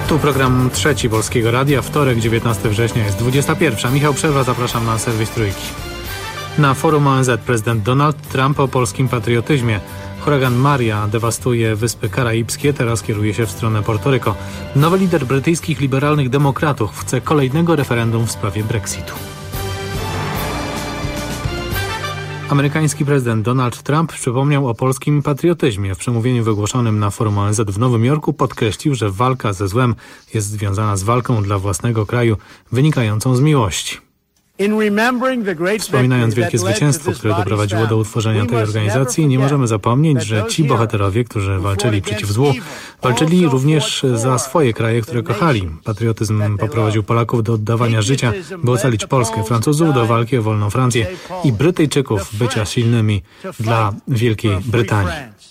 Tu program trzeci Polskiego Radia, wtorek, 19 września, jest 21. Michał Przerwa, zapraszam na serwis Trójki. Na forum ONZ prezydent Donald Trump o polskim patriotyzmie. Huragan Maria dewastuje Wyspy Karaibskie, teraz kieruje się w stronę Portoryko. Nowy lider brytyjskich liberalnych demokratów chce kolejnego referendum w sprawie Brexitu. Amerykański prezydent Donald Trump przypomniał o polskim patriotyzmie. W przemówieniu wygłoszonym na forum ONZ w Nowym Jorku podkreślił, że walka ze złem jest związana z walką dla własnego kraju wynikającą z miłości. Wspominając wielkie zwycięstwo, które doprowadziło do utworzenia tej organizacji, nie możemy zapomnieć, że ci bohaterowie, którzy walczyli przeciw złu, walczyli również za swoje kraje, które kochali. Patriotyzm poprowadził Polaków do oddawania życia, by ocalić Polskę, Francuzów do walki o wolną Francję i Brytyjczyków bycia silnymi dla Wielkiej Brytanii.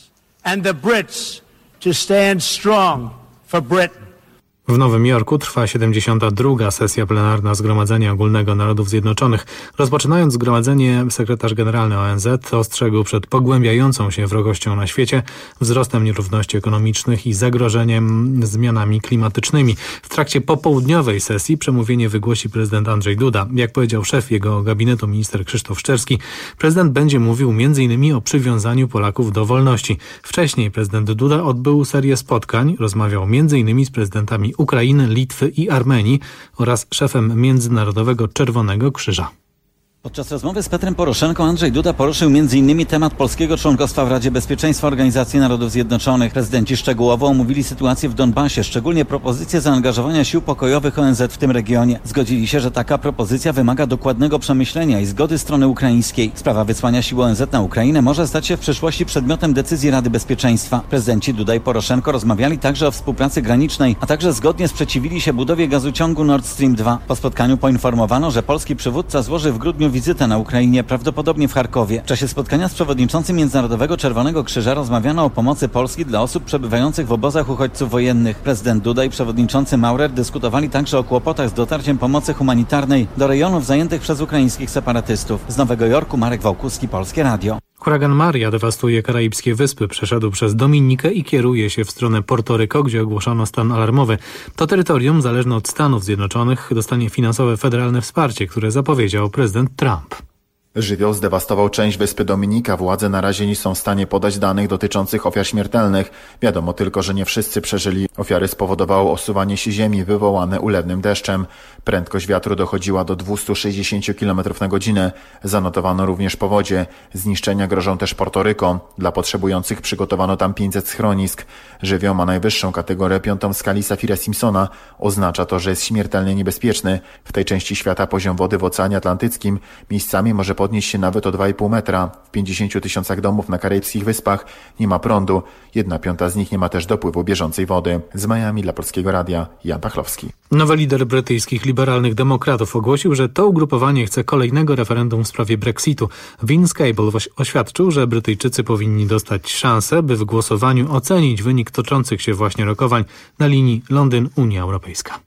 W Nowym Jorku trwa 72. sesja plenarna Zgromadzenia Ogólnego Narodów Zjednoczonych. Rozpoczynając zgromadzenie, sekretarz generalny ONZ ostrzegł przed pogłębiającą się wrogością na świecie, wzrostem nierówności ekonomicznych i zagrożeniem zmianami klimatycznymi. W trakcie popołudniowej sesji przemówienie wygłosi prezydent Andrzej Duda. Jak powiedział szef jego gabinetu, minister Krzysztof Szczerski, prezydent będzie mówił m.in. o przywiązaniu Polaków do wolności. Wcześniej prezydent Duda odbył serię spotkań, rozmawiał m.in. z prezydentami Ukrainy, Litwy i Armenii oraz szefem Międzynarodowego Czerwonego Krzyża. Podczas rozmowy z Petrem Poroszenką Andrzej Duda poruszył m.in. temat polskiego członkostwa w Radzie Bezpieczeństwa Organizacji Narodów Zjednoczonych. Prezydenci szczegółowo omówili sytuację w Donbasie, szczególnie propozycję zaangażowania sił pokojowych ONZ w tym regionie. Zgodzili się, że taka propozycja wymaga dokładnego przemyślenia i zgody strony ukraińskiej. Sprawa wysłania sił ONZ na Ukrainę może stać się w przyszłości przedmiotem decyzji Rady Bezpieczeństwa. Prezydenci Duda i Poroszenko rozmawiali także o współpracy granicznej, a także zgodnie sprzeciwili się budowie gazociągu Nord Stream 2. Po spotkaniu poinformowano, że polski przywódca złoży w grudniu wizytę na Ukrainie, prawdopodobnie w Charkowie. W czasie spotkania z przewodniczącym Międzynarodowego Czerwonego Krzyża rozmawiano o pomocy Polski dla osób przebywających w obozach uchodźców wojennych. Prezydent Duda i przewodniczący Maurer dyskutowali także o kłopotach z dotarciem pomocy humanitarnej do rejonów zajętych przez ukraińskich separatystów. Z Nowego Jorku Marek Wałkuski, Polskie Radio. Huragan Maria dewastuje Karaibskie Wyspy, przeszedł przez Dominikę i kieruje się w stronę Portoryko, gdzie ogłoszono stan alarmowy. To terytorium, zależne od Stanów Zjednoczonych, dostanie finansowe federalne wsparcie, które zapowiedział prezydent Trump. Żywioł zdewastował część wyspy Dominika. Władze na razie nie są w stanie podać danych dotyczących ofiar śmiertelnych. Wiadomo tylko, że nie wszyscy przeżyli. Ofiary spowodowało osuwanie się ziemi wywołane ulewnym deszczem. Prędkość wiatru dochodziła do 260 km na godzinę. Zanotowano również powodzie. Zniszczenia grożą też Portoryko. Dla potrzebujących przygotowano tam 500 schronisk. Żywioł ma najwyższą kategorię 5 w skali Saffira-Simpsona. Oznacza to, że jest śmiertelnie niebezpieczny. W tej części świata poziom wody w Oceanie Atlantyckim miejscami może podnieść się nawet o 2,5 metra. W 50 000 domów na Karaibskich Wyspach nie ma prądu. 1/5 z nich nie ma też dopływu bieżącej wody. Z Miami dla Polskiego Radia Jan Pachlowski. Nowy lider brytyjskich liberalnych demokratów ogłosił, że to ugrupowanie chce kolejnego referendum w sprawie Brexitu. Vince Cable oświadczył, że Brytyjczycy powinni dostać szansę, by w głosowaniu ocenić wynik toczących się właśnie rokowań na linii Londyn-Unia Europejska.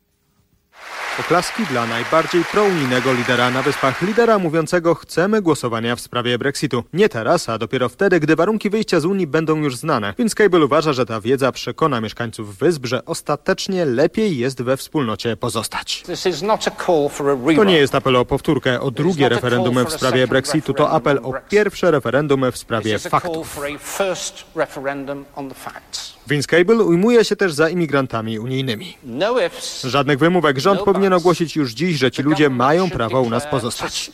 Oklaski dla najbardziej prounijnego lidera na Wyspach. Lidera mówiącego: chcemy głosowania w sprawie Brexitu. Nie teraz, a dopiero wtedy, gdy warunki wyjścia z Unii będą już znane. Więc Cable uważa, że ta wiedza przekona mieszkańców Wysp, że ostatecznie lepiej jest we wspólnocie pozostać. To nie jest apel o powtórkę, o drugie referendum w sprawie Brexitu. To apel o pierwsze referendum w sprawie faktów. Vince Cable ujmuje się też za imigrantami unijnymi. Żadnych wymówek. Rząd powinien ogłosić już dziś, że ci ludzie mają prawo u nas pozostać.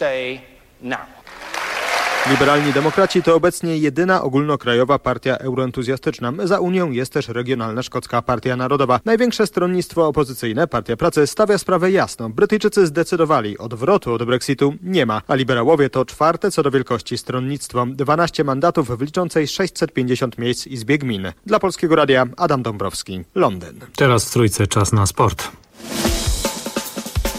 Liberalni demokraci to obecnie jedyna ogólnokrajowa partia euroentuzjastyczna. Za Unią jest też regionalna szkocka Partia Narodowa. Największe stronnictwo opozycyjne, Partia Pracy, stawia sprawę jasno. Brytyjczycy zdecydowali, odwrotu od Brexitu nie ma, a liberałowie to czwarte co do wielkości stronnictwo. 12 mandatów w liczącej 650 miejsc Izbie Gmin. Dla Polskiego Radia Adam Dąbrowski, Londyn. Teraz w Trójce czas na sport.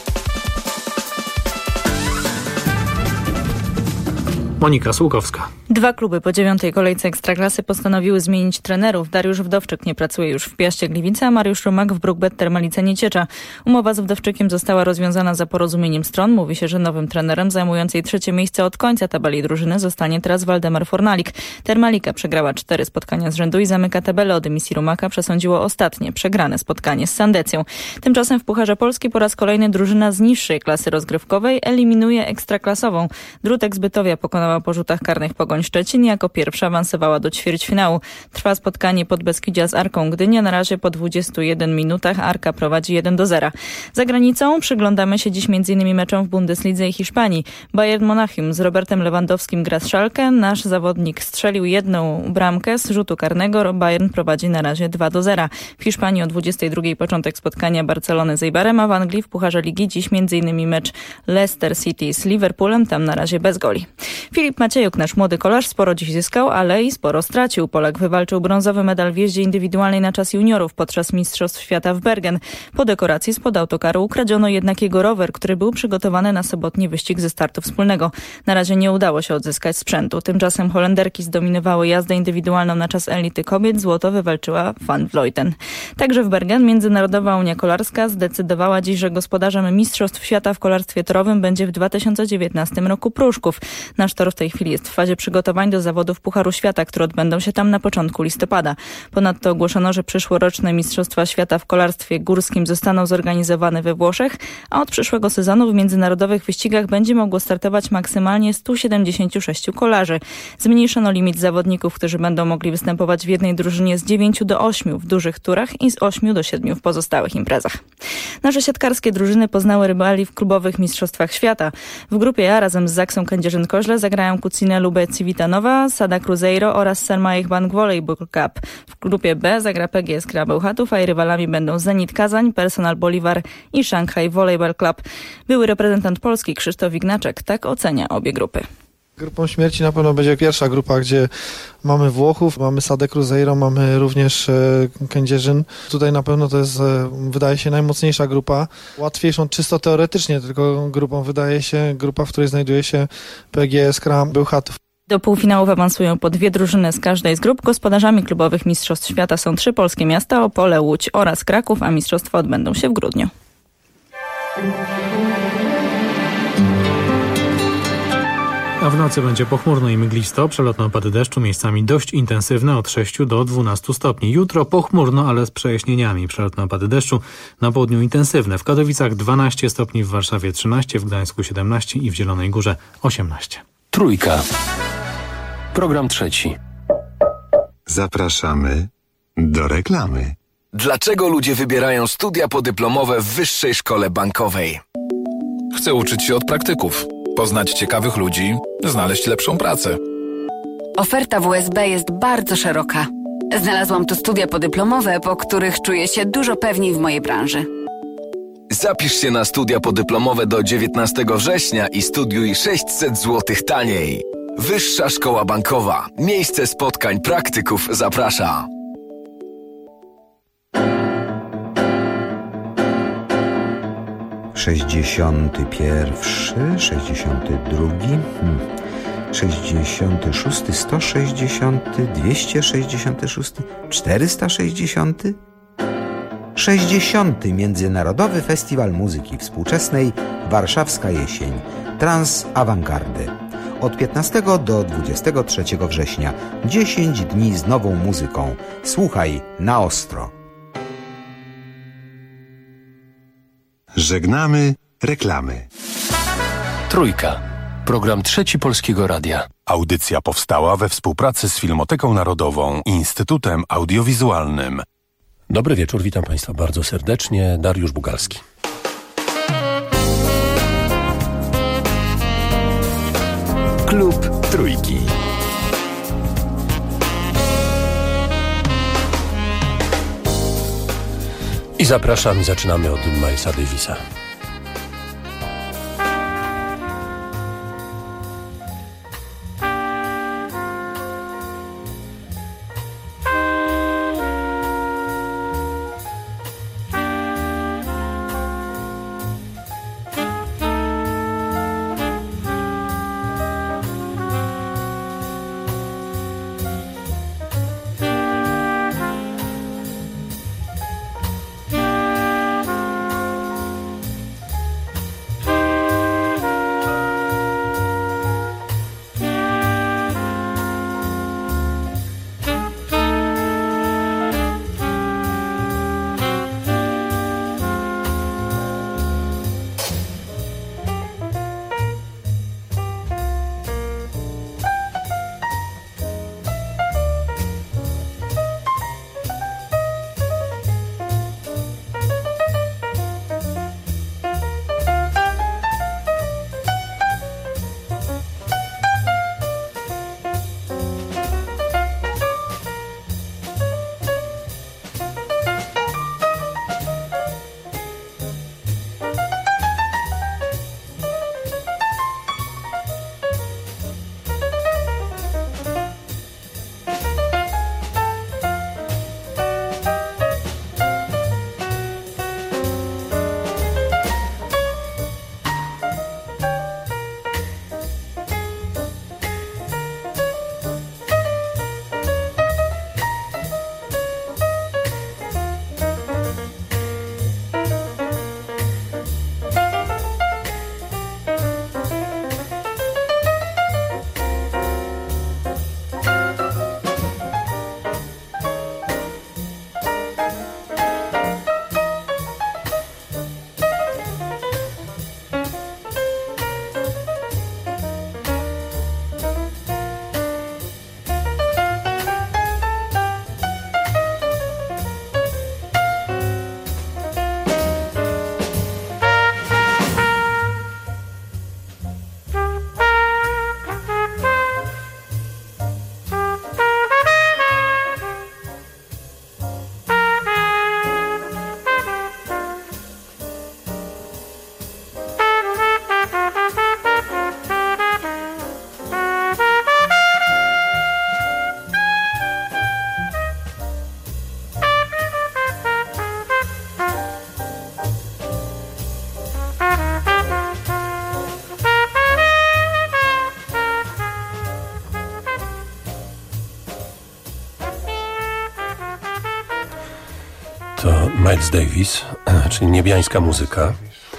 Monika Sługowska. Dwa kluby po 9. kolejce Ekstraklasy postanowiły zmienić trenerów. Dariusz Wdowczyk nie pracuje już w Piaście Gliwice, a Mariusz Rumak w Brukbet Termalice Nieciecza. Umowa z Wdowczykiem została rozwiązana za porozumieniem stron. Mówi się, że nowym trenerem zajmującej 3. miejsce od końca tabeli drużyny zostanie teraz Waldemar Fornalik. Termalika przegrała 4 spotkania z rzędu i zamyka tabelę. O dymisji Rumaka przesądziło ostatnie, przegrane spotkanie z Sandecją. Tymczasem w Pucharze Polski po raz kolejny drużyna z niższej klasy rozgrywkowej eliminuje ekstraklasową. Drutek z Bytowia pokonała po rzutach karnych Pogoń Szczecin, jako pierwsza awansowała do ćwierćfinału. Trwa spotkanie Podbeskidzia z Arką Gdynia. Na razie po 21 minutach Arka prowadzi 1-0. Za granicą przyglądamy się dziś m.in. meczom w Bundeslidze i Hiszpanii. Bayern Monachium z Robertem Lewandowskim gra z Schalke. Nasz zawodnik strzelił 1 bramkę z rzutu karnego. Bayern prowadzi na razie 2-0. W Hiszpanii o 22 początek spotkania Barcelony z Eibarem, a w Anglii w Pucharze Ligi dziś m.in. mecz Leicester City z Liverpoolem, tam na razie bez goli. Filip Maciejuk, nasz młody kolarz, sporo dziś zyskał, ale i sporo stracił. Polak wywalczył brązowy medal w jeździe indywidualnej na czas juniorów podczas Mistrzostw Świata w Bergen. Po dekoracji spod autokaru ukradziono jednak jego rower, który był przygotowany na sobotni wyścig ze startu wspólnego. Na razie nie udało się odzyskać sprzętu. Tymczasem Holenderki zdominowały jazdę indywidualną na czas elity kobiet. Złoto wywalczyła Van Vleuten. Także w Bergen Międzynarodowa Unia Kolarska zdecydowała dziś, że gospodarzem Mistrzostw Świata w kolarstwie torowym będzie w 2019 roku Pruszków. Nasz tor w tej chwili jest w fazie przygotowań do zawodów Pucharu Świata, które odbędą się tam na początku listopada. Ponadto ogłoszono, że przyszłoroczne Mistrzostwa Świata w kolarstwie górskim zostaną zorganizowane we Włoszech, a od przyszłego sezonu w międzynarodowych wyścigach będzie mogło startować maksymalnie 176 kolarzy. Zmniejszono limit zawodników, którzy będą mogli występować w jednej drużynie z 9 do 8 w dużych turach i z 8 do 7 w pozostałych imprezach. Nasze siatkarskie drużyny poznały rywali w klubowych Mistrzostwach Świata. W grupie A razem z Zaksą Kędzierzyn-Koźle zagrają Kucine Lube Civitanowa, Sada Cruzeiro oraz Selmajech Bank Volleyball Cup. W grupie B zagra PGS Kra Bełchatów, a jej rywalami będą Zenit Kazań, Personal Bolivar i Shanghai Volleyball Club. Były reprezentant Polski Krzysztof Ignaczek tak ocenia obie grupy. Grupą śmierci na pewno będzie pierwsza grupa, gdzie mamy Włochów, mamy Sadę Cruzeiro, mamy również Kędzierzyn. Tutaj na pewno to jest, wydaje się, najmocniejsza grupa. Łatwiejszą czysto teoretycznie, tylko grupą wydaje się grupa, w której znajduje się PGS Kra Bełchatów. Do półfinałów awansują po 2 drużyny z każdej z grup. Gospodarzami klubowych Mistrzostw Świata są 3 polskie miasta, Opole, Łódź oraz Kraków, a mistrzostwa odbędą się w grudniu. A w nocy będzie pochmurno i mglisto, przelotne opady deszczu, miejscami dość intensywne od 6 do 12 stopni. Jutro pochmurno, ale z przejaśnieniami. Przelotne opady deszczu, na południu intensywne. W Katowicach 12 stopni, w Warszawie 13, w Gdańsku 17 i w Zielonej Górze 18. Trójka. Program trzeci. Zapraszamy do reklamy. Dlaczego ludzie wybierają studia podyplomowe w Wyższej Szkole Bankowej? Chcę uczyć się od praktyków, poznać ciekawych ludzi, znaleźć lepszą pracę. Oferta WSB jest bardzo szeroka. Znalazłam tu studia podyplomowe, po których czuję się dużo pewniej w mojej branży. Zapisz się na studia podyplomowe do 19 września i studiuj 600 zł taniej. Wyższa Szkoła Bankowa. Miejsce spotkań praktyków zaprasza. Sześćdziesiąty pierwszy, 62, 66, 160, 266, 460, 60. Międzynarodowy Festiwal Muzyki Współczesnej Warszawska Jesień Trans Awangardy. Od 15 do 23 września. 10 dni z nową muzyką. Słuchaj na ostro. Żegnamy reklamy. Trójka. Program trzeci Polskiego Radia. Audycja powstała we współpracy z Filmoteką Narodową i Instytutem Audiowizualnym. Dobry wieczór, witam Państwa bardzo serdecznie. Dariusz Bugalski. Klub Trójki. I zapraszam, zaczynamy od Milesa Davisa. To Miles Davis, czyli niebiańska muzyka.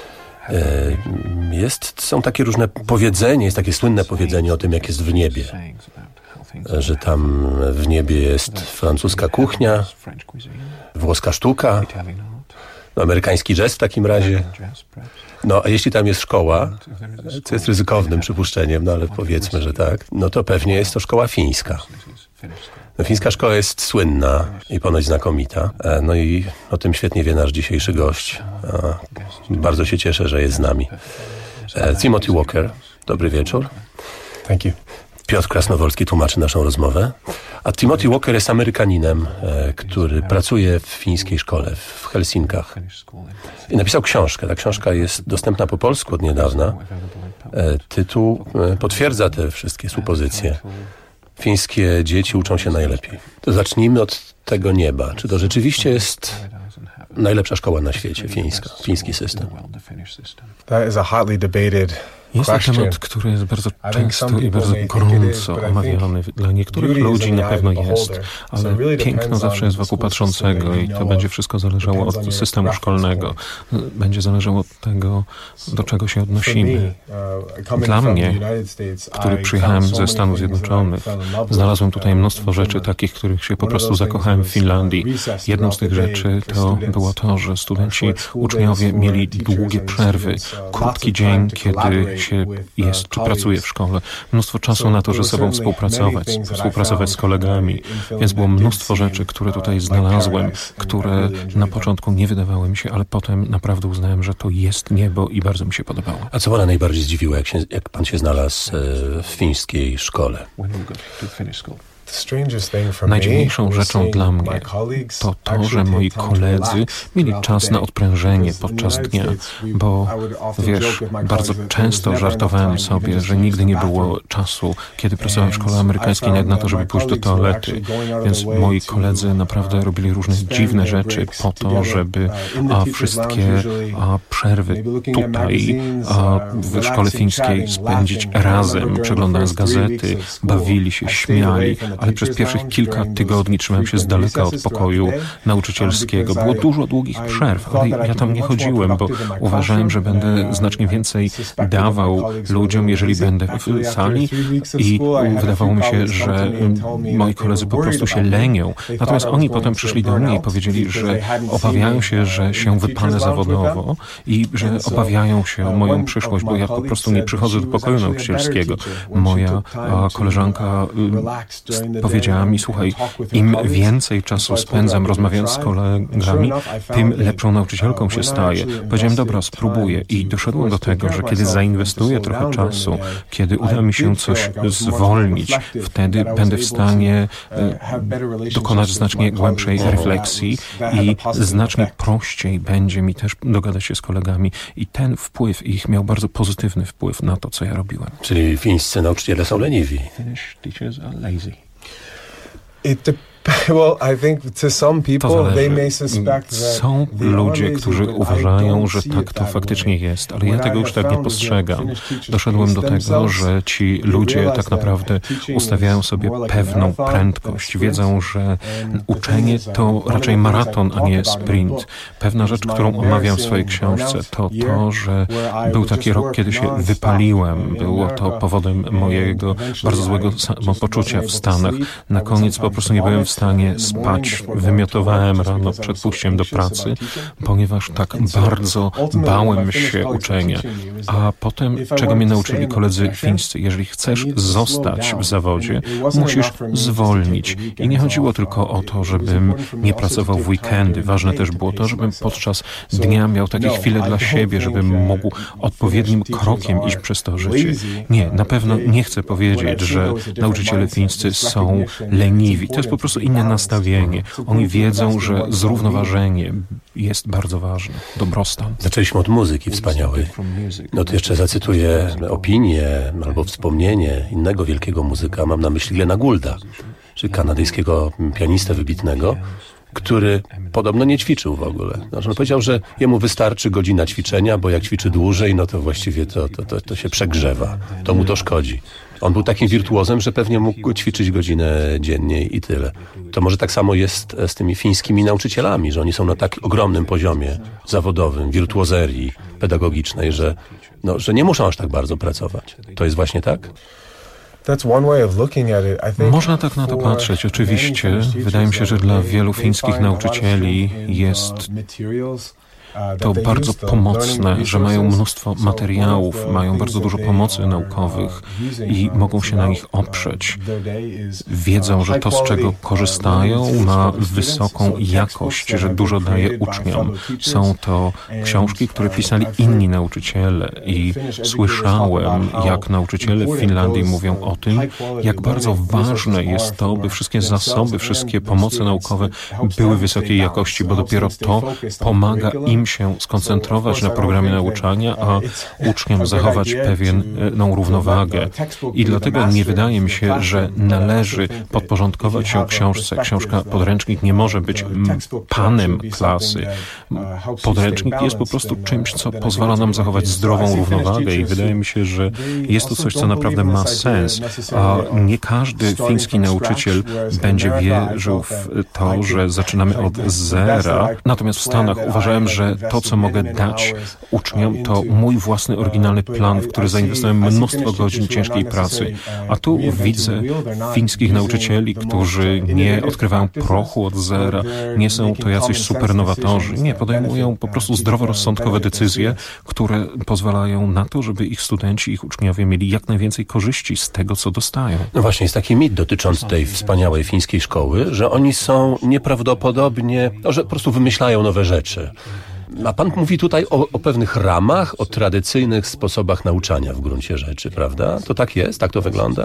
Są takie różne powiedzenie, jest takie słynne powiedzenie o tym, jak jest w niebie. Że tam w niebie jest francuska kuchnia, włoska sztuka, amerykański jazz w takim razie. No, a jeśli tam jest szkoła, co jest ryzykownym przypuszczeniem, ale powiedzmy, że tak, no to pewnie jest to szkoła fińska. No, fińska szkoła jest słynna i ponoć znakomita. No i o tym świetnie wie nasz dzisiejszy gość. Bardzo się cieszę, że jest z nami. Timothy Walker, dobry wieczór. Thank you. Piotr Krasnowolski tłumaczy naszą rozmowę. A Timothy Walker jest Amerykaninem, który pracuje w fińskiej szkole w Helsinkach. I napisał książkę. Ta książka jest dostępna po polsku od niedawna. Tytuł potwierdza te wszystkie supozycje. Fińskie dzieci uczą się najlepiej. To zacznijmy od tego nieba. Czy to rzeczywiście jest najlepsza szkoła na świecie, fiński system? That is a hotly debated Jest to temat, który jest bardzo często i bardzo gorąco omawiany. Dla niektórych ludzi na pewno jest, ale piękno zawsze jest wokół patrzącego i to będzie wszystko zależało od systemu szkolnego. Będzie zależało od tego, do czego się odnosimy. Dla mnie, który przyjechałem ze Stanów Zjednoczonych, znalazłem tutaj mnóstwo rzeczy takich, których się po prostu zakochałem w Finlandii. Jedną z tych rzeczy to było to, że studenci, uczniowie mieli długie przerwy, krótki dzień, kiedy się jest czy pracuje w szkole. Mnóstwo czasu na to, że ze sobą współpracować z kolegami. Więc było mnóstwo rzeczy, które tutaj znalazłem, które na początku nie wydawały mi się, ale potem naprawdę uznałem, że to jest niebo i bardzo mi się podobało. A co pana najbardziej zdziwiło, jak pan się znalazł w fińskiej szkole? Najdziwniejszą rzeczą dla mnie to to, że moi koledzy mieli czas na odprężenie podczas dnia, bo wiesz, bardzo często żartowałem sobie, że nigdy nie było czasu, kiedy pracowałem w szkole amerykańskiej, nawet na to, żeby pójść do toalety. Więc moi koledzy naprawdę robili różne dziwne rzeczy po to, żeby wszystkie przerwy tutaj w szkole fińskiej spędzić razem, przeglądając gazety, bawili się, śmiali, ale przez pierwszych kilka tygodni trzymałem się z daleka od pokoju nauczycielskiego. Było dużo długich przerw, ale ja tam nie chodziłem, bo uważałem, że będę znacznie więcej dawał ludziom, jeżeli będę w sali i wydawało mi się, że moi koledzy po prostu się lenią. Natomiast oni potem przyszli do mnie i powiedzieli, że obawiają się, że się wypalę zawodowo i że obawiają się o moją przyszłość, bo ja po prostu nie przychodzę do pokoju nauczycielskiego. Moja koleżanka powiedziała mi, słuchaj, im więcej czasu spędzam rozmawiając z kolegami, tym lepszą nauczycielką się staję. Powiedziałem, dobra, spróbuję i doszedłem do tego, że kiedy zainwestuję trochę czasu, kiedy uda mi się coś zwolnić, wtedy będę w stanie dokonać znacznie głębszej refleksji i znacznie prościej będzie mi też dogadać się z kolegami i ten wpływ ich miał bardzo pozytywny wpływ na to, co ja robiłem. Czyli fińscy nauczyciele są leniwi. Są ludzie, którzy uważają, że tak to faktycznie jest, ale ja tego już tak nie postrzegam. Doszedłem do tego, że ci ludzie tak naprawdę ustawiają sobie pewną prędkość. Wiedzą, że uczenie to raczej maraton, a nie sprint. Pewna rzecz, którą omawiam w swojej książce, to to, że był taki rok, kiedy się wypaliłem. Było to powodem mojego bardzo złego samopoczucia w Stanach. Na koniec po prostu nie byłem w stanie spać. Wymiotowałem rano przed pójściem do pracy, ponieważ tak bardzo bałem się uczenia. A potem, czego mnie nauczyli koledzy fińscy, jeżeli chcesz zostać w zawodzie, musisz zwolnić. I nie chodziło tylko o to, żebym nie pracował w weekendy. Ważne też było to, żebym podczas dnia miał takie chwile dla siebie, żebym mógł odpowiednim krokiem iść przez to życie. Nie, na pewno nie chcę powiedzieć, że nauczyciele fińscy są leniwi. To jest po prostu inne nastawienie. Oni wiedzą, że zrównoważenie jest bardzo ważne. Dobrostan. Zaczęliśmy od muzyki wspaniałej. No to jeszcze zacytuję opinię albo wspomnienie innego wielkiego muzyka. Mam na myśli Glena Goulda, czyli kanadyjskiego pianistę wybitnego, który podobno nie ćwiczył w ogóle. Znaczy on powiedział, że jemu wystarczy godzina ćwiczenia, bo jak ćwiczy dłużej, no to właściwie to się przegrzewa. To mu to szkodzi. On był takim wirtuozem, że pewnie mógł ćwiczyć godzinę dziennie i tyle. To może tak samo jest z tymi fińskimi nauczycielami, że oni są na tak ogromnym poziomie zawodowym, wirtuozerii pedagogicznej, że nie muszą aż tak bardzo pracować. To jest właśnie tak? Można tak na to patrzeć, oczywiście. Wydaje mi się, że dla wielu fińskich nauczycieli jest to bardzo pomocne, że mają mnóstwo materiałów, mają bardzo dużo pomocy naukowych i mogą się na nich oprzeć. Wiedzą, że to, z czego korzystają, ma wysoką jakość, że dużo daje uczniom. Są to książki, które pisali inni nauczyciele i słyszałem, jak nauczyciele w Finlandii mówią o tym, jak bardzo ważne jest to, by wszystkie zasoby, wszystkie pomocy naukowe były wysokiej jakości, bo dopiero to pomaga im się skoncentrować na programie nauczania, a uczniom zachować pewną równowagę. I dlatego nie wydaje mi się, że należy podporządkować się książce. Książka podręcznik nie może być panem klasy. Podręcznik jest po prostu czymś, co pozwala nam zachować zdrową równowagę i wydaje mi się, że jest to coś, co naprawdę ma sens. A nie każdy fiński nauczyciel będzie wierzył w to, że zaczynamy od zera. Natomiast w Stanach uważałem, że to, co mogę dać uczniom, to mój własny oryginalny plan, w który zainwestowałem mnóstwo godzin ciężkiej pracy. A tu widzę fińskich nauczycieli, którzy nie odkrywają prochu od zera, nie są to jacyś supernowatorzy. Nie, podejmują po prostu zdroworozsądkowe decyzje, które pozwalają na to, żeby ich studenci, ich uczniowie mieli jak najwięcej korzyści z tego, co dostają. No właśnie, jest taki mit dotyczący tej wspaniałej fińskiej szkoły, że oni są nieprawdopodobnie, że po prostu wymyślają nowe rzeczy. A pan mówi tutaj o pewnych ramach, o tradycyjnych sposobach nauczania w gruncie rzeczy, prawda? To tak jest? Tak to wygląda?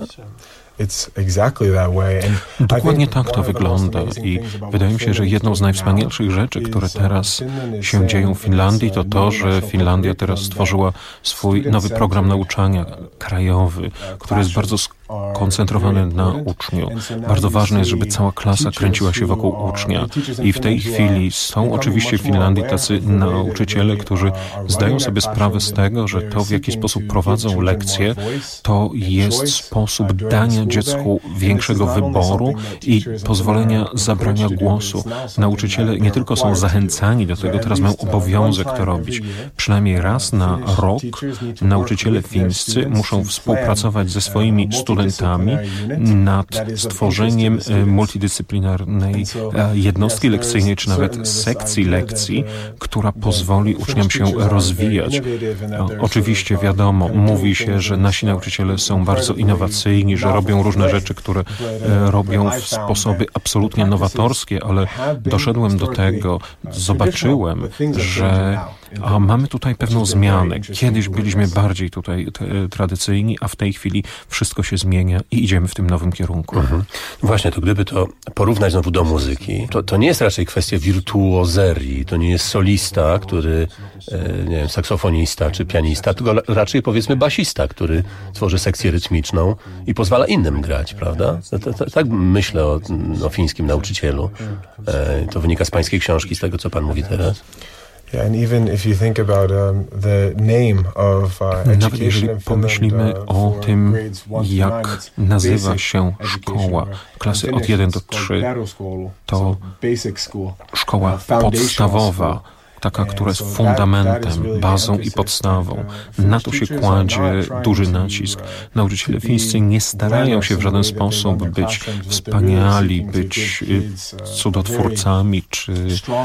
Dokładnie tak to wygląda i wydaje mi się, że jedną z najwspanialszych rzeczy, które teraz się dzieją w Finlandii, to to, że Finlandia teraz stworzyła swój nowy program nauczania krajowy, który jest bardzo skoncentrowany na uczniu. Bardzo ważne jest, żeby cała klasa kręciła się wokół ucznia i w tej chwili są oczywiście w Finlandii tacy nauczyciele, którzy zdają sobie sprawę z tego, że to, w jaki sposób prowadzą lekcje, to jest sposób dania dziecku większego wyboru i pozwolenia zabrania głosu. Nauczyciele nie tylko są zachęcani do tego, teraz mają obowiązek to robić. Przynajmniej raz na rok nauczyciele fińscy muszą współpracować ze swoimi studentami nad stworzeniem multidyscyplinarnej jednostki lekcyjnej, czy nawet sekcji lekcji, która pozwoli uczniom się rozwijać. Oczywiście wiadomo, mówi się, że nasi nauczyciele są bardzo innowacyjni, że robią różne rzeczy, które robią w sposoby absolutnie nowatorskie, ale doszedłem do tego, zobaczyłem, że mamy tutaj pewną zmianę. Kiedyś byliśmy bardziej tutaj tradycyjni, a w tej chwili wszystko się zmienia i idziemy w tym nowym kierunku. Właśnie, to gdyby to porównać znowu do muzyki, to nie jest raczej kwestia wirtuozerii, to nie jest solista, który, nie wiem, saksofonista czy pianista, tylko raczej powiedzmy basista, który tworzy sekcję rytmiczną i pozwala innym grać, prawda? Tak myślę o fińskim nauczycielu. To wynika z pańskiej książki, z tego, co pan mówi teraz. Nawet jeżeli pomyślimy o tym, jak nazywa się szkoła, klasy od 1 do 3, to szkoła podstawowa, taka, która jest fundamentem, bazą i podstawą. Na to się kładzie duży nacisk. Nauczyciele fińscy nie starają się w żaden sposób być wspaniali, być cudotwórcami, czy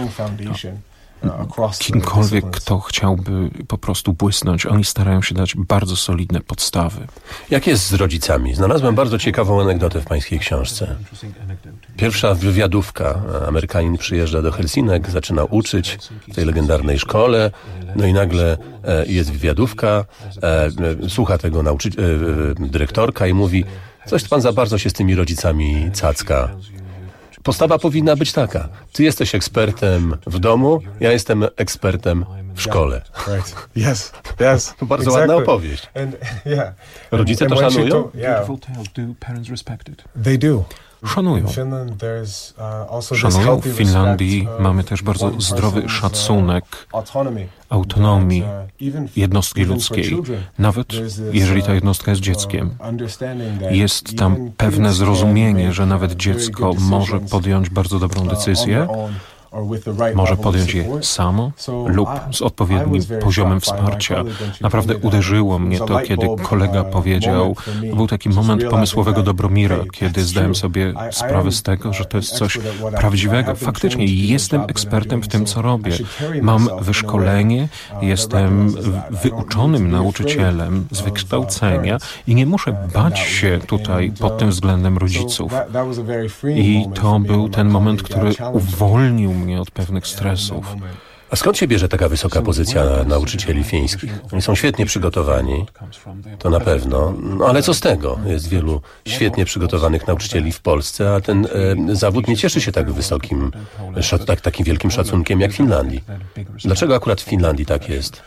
kimkolwiek, kto chciałby po prostu błysnąć. Oni starają się dać bardzo solidne podstawy. Jak jest z rodzicami? Znalazłem bardzo ciekawą anegdotę w pańskiej książce. Pierwsza wywiadówka. Amerykanin przyjeżdża do Helsinek, zaczyna uczyć w tej legendarnej szkole, no i nagle jest wywiadówka, słucha tego dyrektorka i mówi: coś pan za bardzo się z tymi rodzicami cacka. Postawa powinna być taka: ty jesteś ekspertem w domu, ja jestem ekspertem w szkole. Yes. To bardzo ładna opowieść. Rodzice to szanują? They do. szanują. Szanują. W Finlandii mamy też bardzo zdrowy szacunek autonomii jednostki ludzkiej, nawet jeżeli ta jednostka jest dzieckiem. Jest tam pewne zrozumienie, że nawet dziecko może podjąć bardzo dobrą decyzję, może podjąć je samo lub z odpowiednim poziomem wsparcia. Naprawdę uderzyło mnie to, kiedy kolega powiedział, był taki moment pomysłowego Dobromira, kiedy zdałem sobie sprawę z tego, że to jest coś prawdziwego. Faktycznie jestem ekspertem w tym, co robię. Mam wyszkolenie, jestem wyuczonym nauczycielem z wykształcenia i nie muszę bać się tutaj pod tym względem rodziców. I to był ten moment, który uwolnił mnie od pewnych stresów. A skąd się bierze taka wysoka pozycja nauczycieli fińskich? Oni są świetnie przygotowani, to na pewno. No ale co z tego? Jest wielu świetnie przygotowanych nauczycieli w Polsce, a ten zawód nie cieszy się tak wysokim, takim wielkim szacunkiem jak w Finlandii. Dlaczego akurat w Finlandii tak jest?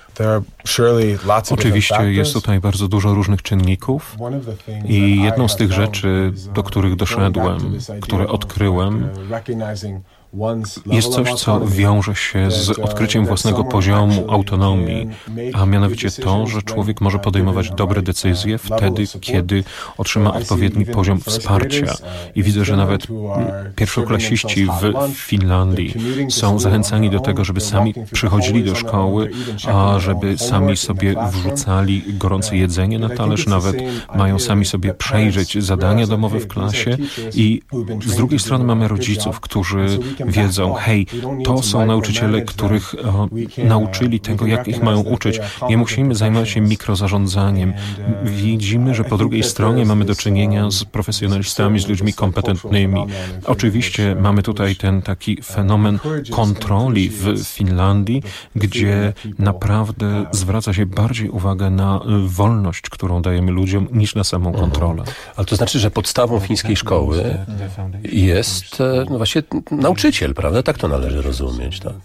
Oczywiście jest tutaj bardzo dużo różnych czynników i jedną z tych rzeczy, do których doszedłem, które odkryłem, jest coś, co wiąże się z odkryciem własnego poziomu autonomii, a mianowicie to, że człowiek może podejmować dobre decyzje wtedy, kiedy otrzyma odpowiedni poziom wsparcia. I widzę, że nawet pierwszoklasiści w Finlandii są zachęcani do tego, żeby sami przychodzili do szkoły, a żeby sami sobie wrzucali gorące jedzenie na talerz, nawet mają sami sobie przejrzeć zadania domowe w klasie. I z drugiej strony mamy rodziców, którzy wiedzą, hej, to są nauczyciele, których nauczyli tego, jak ich mają uczyć. Nie musimy zajmować się mikrozarządzaniem. Widzimy, że po drugiej stronie mamy do czynienia z profesjonalistami, z ludźmi kompetentnymi. Oczywiście mamy tutaj ten taki fenomen kontroli w Finlandii, gdzie naprawdę zwraca się bardziej uwagę na wolność, którą dajemy ludziom, niż na samą kontrolę. Ale to znaczy, że podstawą fińskiej szkoły jest no właśnie nauczyciel, prawda? Tak to należy rozumieć. Tak,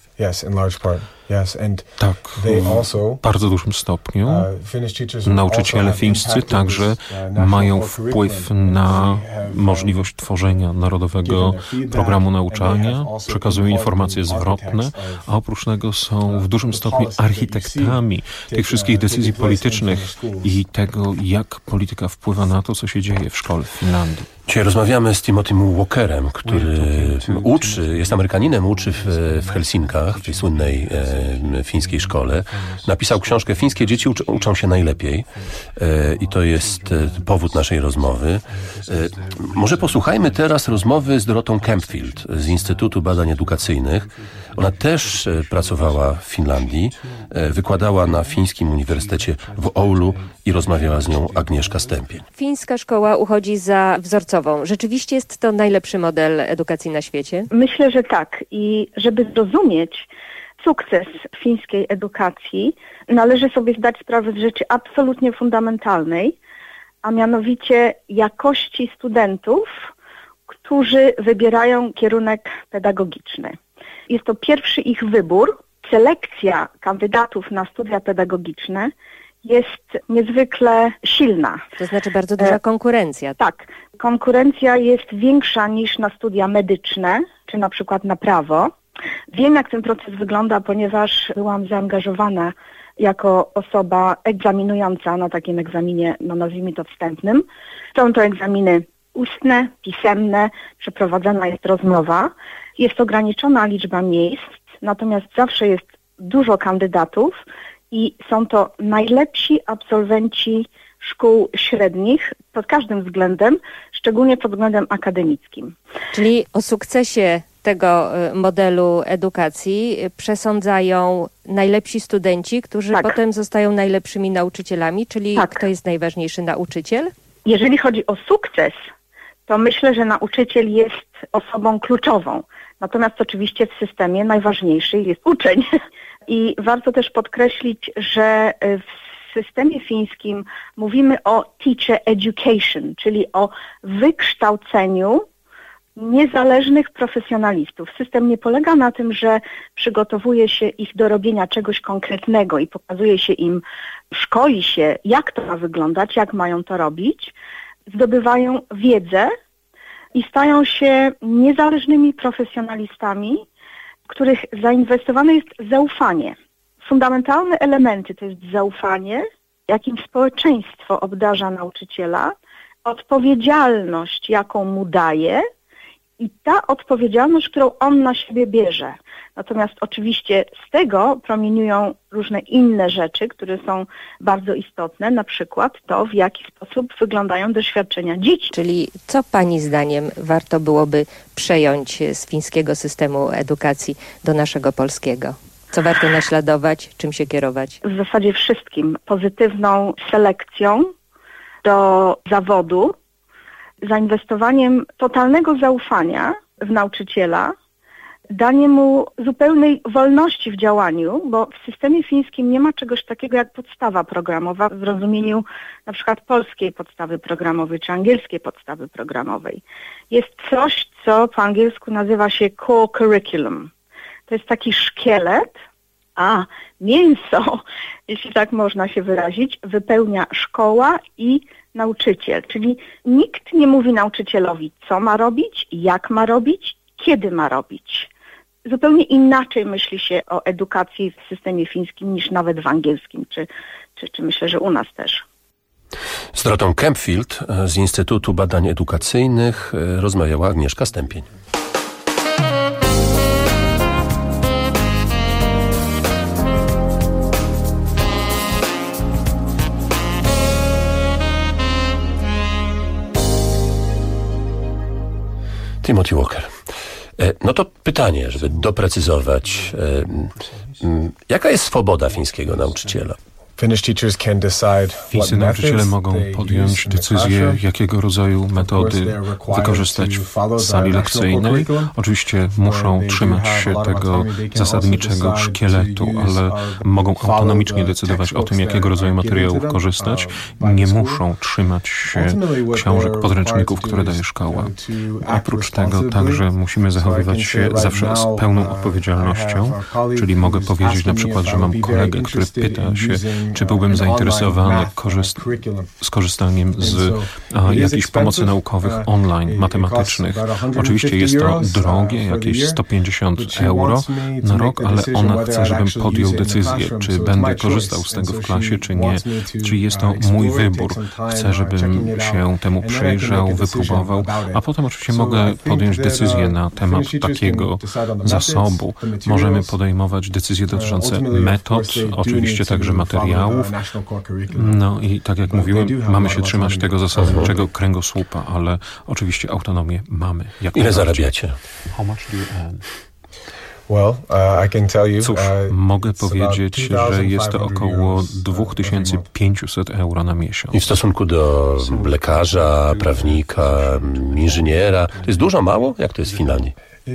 tak, w bardzo dużym stopniu. Nauczyciele fińscy także mają wpływ na możliwość tworzenia narodowego programu nauczania, przekazują informacje zwrotne, a oprócz tego są w dużym stopniu architektami tych wszystkich decyzji politycznych i tego, jak polityka wpływa na to, co się dzieje w szkole w Finlandii. Dzisiaj rozmawiamy z Timothy'm Walkerem, który jest Amerykaninem, uczy w Helsinkach, w tej słynnej fińskiej szkole. Napisał książkę Fińskie dzieci uczą się najlepiej i to jest powód naszej rozmowy. Może posłuchajmy teraz rozmowy z Dorotą Kempfield z Instytutu Badań Edukacyjnych. Ona też pracowała w Finlandii, wykładała na Fińskim Uniwersytecie w Oulu i rozmawiała z nią Agnieszka Stępień. Fińska szkoła uchodzi za wzorcową. Rzeczywiście jest to najlepszy model edukacji na świecie? Myślę, że tak. I żeby zrozumieć sukces fińskiej edukacji, należy sobie zdać sprawę z rzeczy absolutnie fundamentalnej, a mianowicie jakości studentów, którzy wybierają kierunek pedagogiczny. Jest to pierwszy ich wybór. Selekcja kandydatów na studia pedagogiczne jest niezwykle silna. To znaczy bardzo duża konkurencja. Tak. Konkurencja jest większa niż na studia medyczne, czy na przykład na prawo. Wiem, jak ten proces wygląda, ponieważ byłam zaangażowana jako osoba egzaminująca na takim egzaminie, no nazwijmy to wstępnym. Są to egzaminy ustne, pisemne, przeprowadzana jest rozmowa. Jest ograniczona liczba miejsc, natomiast zawsze jest dużo kandydatów i są to najlepsi absolwenci szkół średnich pod każdym względem, szczególnie pod względem akademickim. Czyli o sukcesie tego modelu edukacji przesądzają najlepsi studenci, którzy potem zostają najlepszymi nauczycielami, czyli kto jest najważniejszy, nauczyciel? Jeżeli chodzi o sukces, to myślę, że nauczyciel jest osobą kluczową. Natomiast oczywiście w systemie najważniejszy jest uczeń. I warto też podkreślić, że w systemie fińskim mówimy o teacher education, czyli o wykształceniu niezależnych profesjonalistów. System nie polega na tym, że przygotowuje się ich do robienia czegoś konkretnego i pokazuje się im, szkoli się, jak to ma wyglądać, jak mają to robić. Zdobywają wiedzę i stają się niezależnymi profesjonalistami, w których zainwestowane jest zaufanie. Fundamentalne elementy to jest zaufanie, jakim społeczeństwo obdarza nauczyciela, odpowiedzialność, jaką mu daje i ta odpowiedzialność, którą on na siebie bierze. Natomiast oczywiście z tego promieniują różne inne rzeczy, które są bardzo istotne, na przykład to, w jaki sposób wyglądają doświadczenia dzieci. Czyli co Pani zdaniem warto byłoby przejąć z fińskiego systemu edukacji do naszego polskiego? Co warto naśladować, czym się kierować? W zasadzie wszystkim. Pozytywną selekcją do zawodu, zainwestowaniem totalnego zaufania w nauczyciela, danie mu zupełnej wolności w działaniu, bo w systemie fińskim nie ma czegoś takiego jak podstawa programowa w rozumieniu na przykład polskiej podstawy programowej czy angielskiej podstawy programowej. Jest coś, co po angielsku nazywa się core curriculum. To jest taki szkielet, a mięso, jeśli tak można się wyrazić, wypełnia szkoła i nauczyciel. Czyli nikt nie mówi nauczycielowi, co ma robić, jak ma robić, kiedy ma robić. Zupełnie inaczej myśli się o edukacji w systemie fińskim niż nawet w angielskim, czy myślę, że u nas też. Z Dorotą Kempfield z Instytutu Badań Edukacyjnych rozmawiała Agnieszka Stępień. Timothy Walker. No to pytanie, żeby doprecyzować. Jaka jest swoboda fińskiego nauczyciela? Fińscy nauczyciele mogą podjąć decyzję, jakiego rodzaju metody wykorzystać w sali lekcyjnej. Oczywiście muszą trzymać się tego zasadniczego szkieletu, ale mogą autonomicznie decydować o tym, jakiego rodzaju materiałów korzystać. Nie muszą trzymać się książek, podręczników, które daje szkoła. Oprócz tego także musimy zachowywać się zawsze z pełną odpowiedzialnością, czyli mogę powiedzieć na przykład, że mam kolegę, który pyta się, czy byłbym zainteresowany skorzystaniem z jakichś pomocy naukowych online, matematycznych. Oczywiście jest to drogie, jakieś 150 euro na rok, ale ona chce, żebym podjął decyzję, czy będę korzystał z tego w klasie, czy nie. Czyli jest to mój wybór. Chcę, żebym się temu przyjrzał, wypróbował, a potem oczywiście mogę podjąć decyzję na temat takiego zasobu. Możemy podejmować decyzje dotyczące metod, oczywiście także materiałów. No i tak jak mówiłem, mamy się trzymać tego zasadniczego kręgosłupa, ale oczywiście autonomię mamy. Ile zarabiacie? Cóż, mogę powiedzieć, że jest to około 2500 euro na miesiąc. I w stosunku do lekarza, prawnika, inżyniera, to jest dużo, mało? Jak to jest w Finlandii?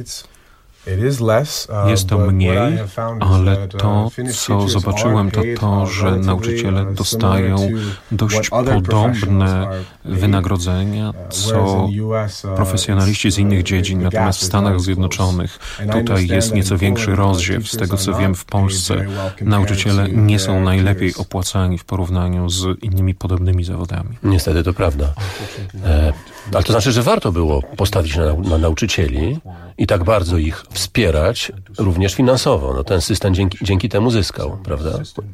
Jest to mniej, ale to, co zobaczyłem, to, że nauczyciele dostają dość podobne wynagrodzenia, co profesjonaliści z innych dziedzin. Natomiast w Stanach Zjednoczonych tutaj jest nieco większy rozdziew. Z tego, co wiem, w Polsce nauczyciele nie są najlepiej opłacani w porównaniu z innymi podobnymi zawodami. Niestety to prawda. Ale to znaczy, że warto było postawić na nauczycieli i tak bardzo ich wspierać, również finansowo. No, ten system dzięki temu zyskał, prawda?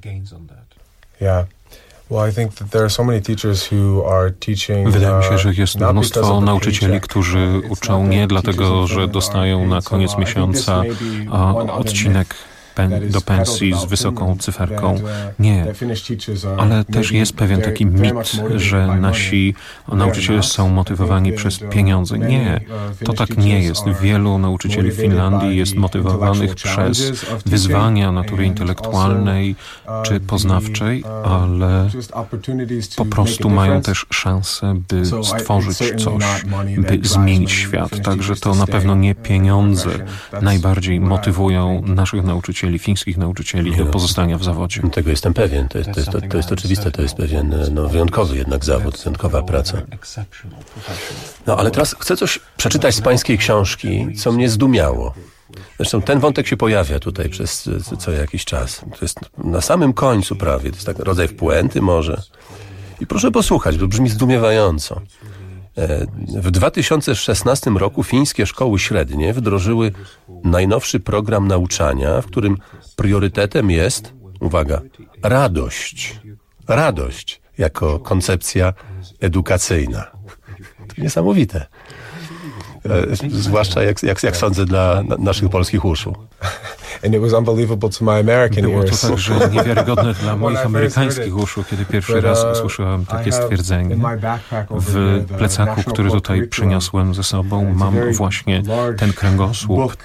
Wydaje mi się, że jest mnóstwo nauczycieli, którzy uczą nie dlatego, że dostają na koniec miesiąca odcinek do pensji z wysoką cyferką. Nie. Ale też jest pewien taki mit, że nasi nauczyciele są motywowani przez pieniądze. Nie. To tak nie jest. Wielu nauczycieli w Finlandii jest motywowanych przez wyzwania natury intelektualnej czy poznawczej, ale po prostu mają też szansę, by stworzyć coś, by zmienić świat. Także to na pewno nie pieniądze najbardziej motywują naszych nauczycieli, fińskich nauczycieli do pozostania w zawodzie. Tego jestem pewien. To jest oczywiste. To jest pewien wyjątkowy jednak zawód, wyjątkowa praca. No ale teraz chcę coś przeczytać z pańskiej książki, co mnie zdumiało. Zresztą ten wątek się pojawia tutaj przez co jakiś czas. To jest na samym końcu prawie. To jest tak rodzaj puenty może. I proszę posłuchać, bo brzmi zdumiewająco. W 2016 roku fińskie szkoły średnie wdrożyły najnowszy program nauczania, w którym priorytetem jest, uwaga, radość. Radość jako koncepcja edukacyjna. To niesamowite. Zwłaszcza jak sądzę dla naszych polskich uszu. Było to także niewiarygodne dla moich amerykańskich uszu, kiedy pierwszy raz usłyszałem takie stwierdzenie. W plecaku, który tutaj przyniosłem ze sobą, mam właśnie ten kręgosłup,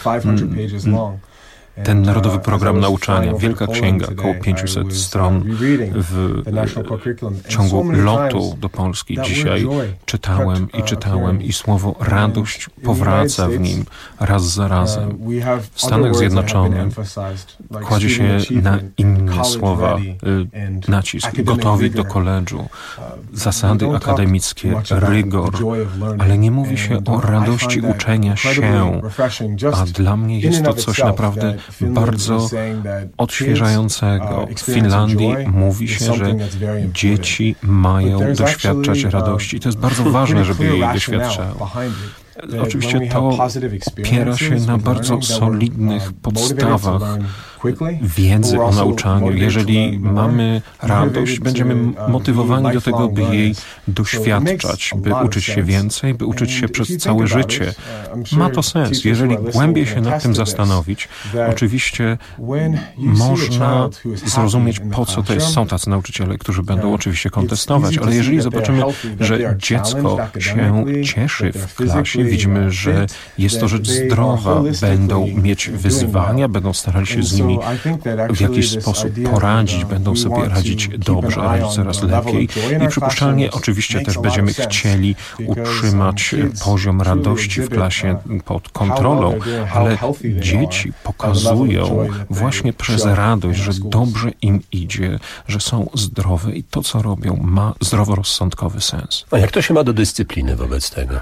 ten Narodowy Program Nauczania, wielka księga, około 500 stron. W ciągu lotu do Polski dzisiaj czytałem i słowo radość powraca w nim raz za razem. W Stanach Zjednoczonych kładzie się na inne słowa nacisk, gotowi do koledżu, zasady akademickie, rygor, ale nie mówi się o radości uczenia się, a dla mnie jest to coś naprawdę bardzo odświeżającego. W Finlandii mówi się, że dzieci mają doświadczać radości. To jest bardzo ważne, żeby jej doświadczały. Oczywiście to opiera się na bardzo solidnych podstawach wiedzy o nauczaniu. Jeżeli mamy radość, będziemy motywowani do tego, by jej doświadczać, by uczyć się więcej, by uczyć się przez całe życie. Ma to sens. Jeżeli głębiej się nad tym zastanowić, oczywiście można zrozumieć, po co to jest. Są tacy nauczyciele, którzy będą oczywiście kontestować, ale jeżeli zobaczymy, że dziecko się cieszy w klasie, widzimy, że jest to rzecz zdrowa, będą mieć wyzwania, będą starali się z nimi w jakiś sposób poradzić, będą sobie radzić dobrze, radzić coraz lepiej i przypuszczalnie oczywiście też będziemy chcieli utrzymać poziom radości w klasie pod kontrolą, ale dzieci pokazują właśnie przez radość, że dobrze im idzie, że są zdrowe i to, co robią, ma zdroworozsądkowy sens. A jak to się ma do dyscypliny wobec tego?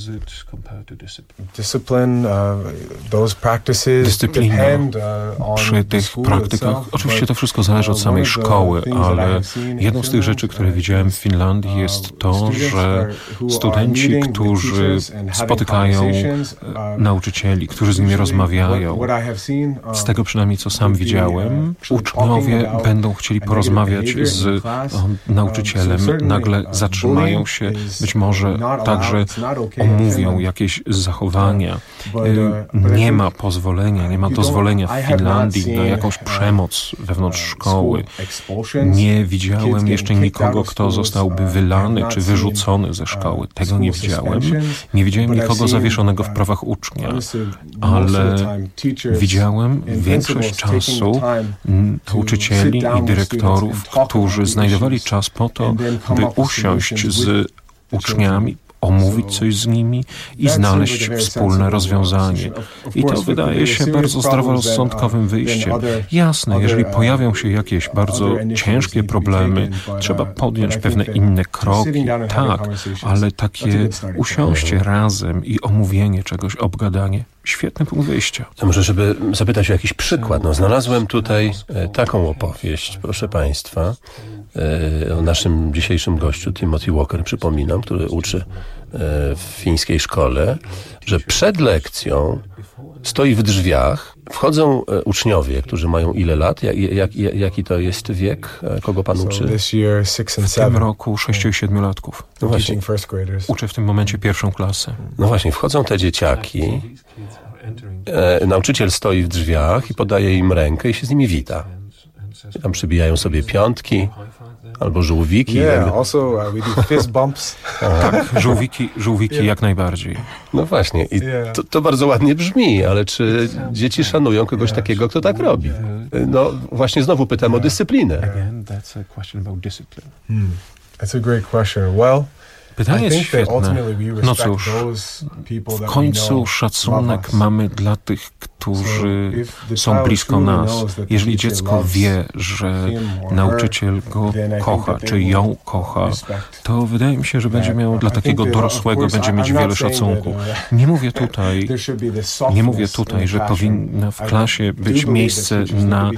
Dyscyplina przy tych praktykach, oczywiście to wszystko zależy od samej szkoły, ale jedną z tych rzeczy, które widziałem w Finlandii, jest to, że studenci, którzy spotykają nauczycieli, którzy z nimi rozmawiają, z tego przynajmniej co sam widziałem, uczniowie będą chcieli porozmawiać z nauczycielem, nagle zatrzymają się, być może także omówią jakieś zachowania. Nie ma pozwolenia, nie ma dozwolenia w Finlandii na jakąś przemoc wewnątrz szkoły. Nie widziałem jeszcze nikogo, kto zostałby wylany czy wyrzucony ze szkoły. Tego nie widziałem. Nie widziałem nikogo zawieszonego w prawach ucznia, ale widziałem większość czasu nauczycieli i dyrektorów, którzy znajdowali czas po to, by usiąść z uczniami, omówić coś z nimi i znaleźć wspólne rozwiązanie. I to wydaje się bardzo zdroworozsądkowym wyjściem. Jasne, jeżeli pojawią się jakieś bardzo ciężkie problemy, trzeba podjąć pewne inne kroki, tak, ale takie usiąście razem i omówienie czegoś, obgadanie, świetny punkt wyjścia. To może, żeby zapytać o jakiś przykład. Znalazłem tutaj taką opowieść, proszę Państwa, o naszym dzisiejszym gościu, Timothy Walker, przypominam, który uczy w fińskiej szkole, że przed lekcją stoi w drzwiach, wchodzą uczniowie, którzy mają ile lat? Jaki to jest wiek? Kogo pan uczy? W tym roku 6 i 7-latków. No właśnie. Uczę w tym momencie pierwszą klasę. No właśnie, wchodzą te dzieciaki, nauczyciel stoi w drzwiach i podaje im rękę i się z nimi wita. Tam przybijają sobie piątki albo żółwiki. We do fist bumps. Tak, żółwiki jak najbardziej. No właśnie, i to bardzo ładnie brzmi, ale czy dzieci szanują kogoś takiego, kto tak robi? No właśnie znowu pytam o dyscyplinę. That's a great question. Well, pytanie jest świetne. No cóż, w końcu szacunek mamy dla tych, którzy są blisko nas. Jeżeli dziecko wie, że nauczyciel go kocha, czy ją kocha, to wydaje mi się, że będzie miał dla takiego dorosłego, będzie mieć wiele szacunku. Nie mówię tutaj, że powinno w klasie być miejsce na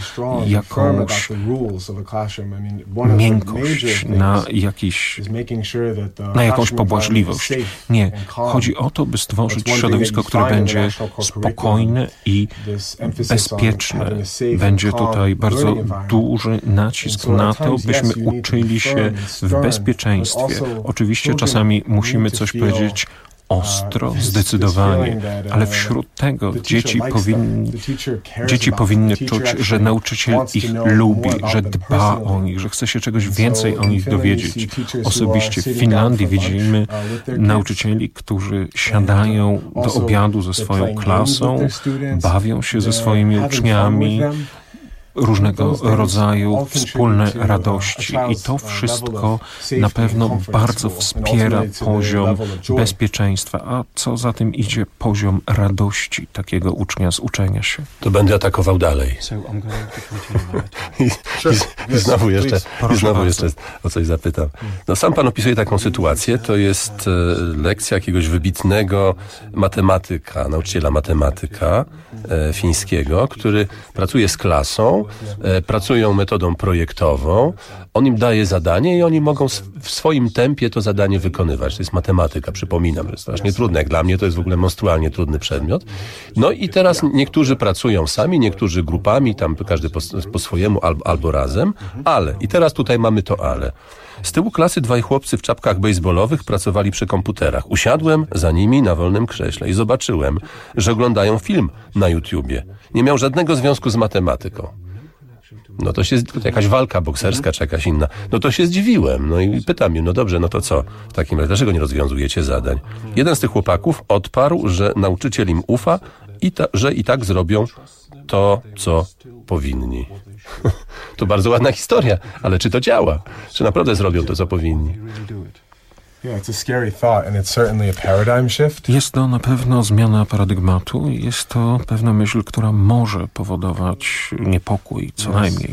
jakąś miękkość, na jakąś pobłażliwość. Nie. Chodzi o to, by stworzyć środowisko, które będzie spokojne i bezpieczne. Będzie tutaj bardzo duży nacisk na to, byśmy uczyli się w bezpieczeństwie. Oczywiście czasami musimy coś powiedzieć ostro, zdecydowanie, ale wśród tego dzieci powinny czuć, że nauczyciel ich lubi, że dba o nich, że chce się czegoś więcej o nich dowiedzieć. Osobiście w Finlandii widzimy nauczycieli, którzy siadają do obiadu ze swoją klasą, bawią się ze swoimi uczniami, różnego rodzaju wspólne radości i to wszystko na pewno bardzo wspiera poziom bezpieczeństwa, a co za tym idzie poziom radości takiego ucznia z uczenia się. To będę atakował dalej. I znowu jeszcze o coś zapytam. No, sam pan opisuje taką sytuację, to jest lekcja jakiegoś wybitnego matematyka, nauczyciela matematyka fińskiego, który pracuje z klasą, pracują metodą projektową, on im daje zadanie i oni mogą w swoim tempie to zadanie wykonywać. To jest matematyka, przypominam, że jest strasznie trudne. Jak dla mnie to jest w ogóle monstrualnie trudny przedmiot. No i teraz niektórzy pracują sami, niektórzy grupami, tam każdy po swojemu albo razem, ale, i teraz tutaj mamy to ale. Z tyłu klasy dwaj chłopcy w czapkach bejsbolowych pracowali przy komputerach. Usiadłem za nimi na wolnym krześle i zobaczyłem, że oglądają film na YouTubie. Nie miał żadnego związku z matematyką. No to się, jakaś walka bokserska czy jakaś inna. No to się zdziwiłem. No i pytam im, no dobrze, no to co? W takim razie, dlaczego nie rozwiązujecie zadań? Jeden z tych chłopaków odparł, że nauczyciel im ufa i że i tak zrobią to, co powinni. To bardzo ładna historia, ale czy to działa? Czy naprawdę zrobią to, co powinni? Jest to na pewno zmiana paradygmatu i jest to pewna myśl, która może powodować niepokój, co najmniej.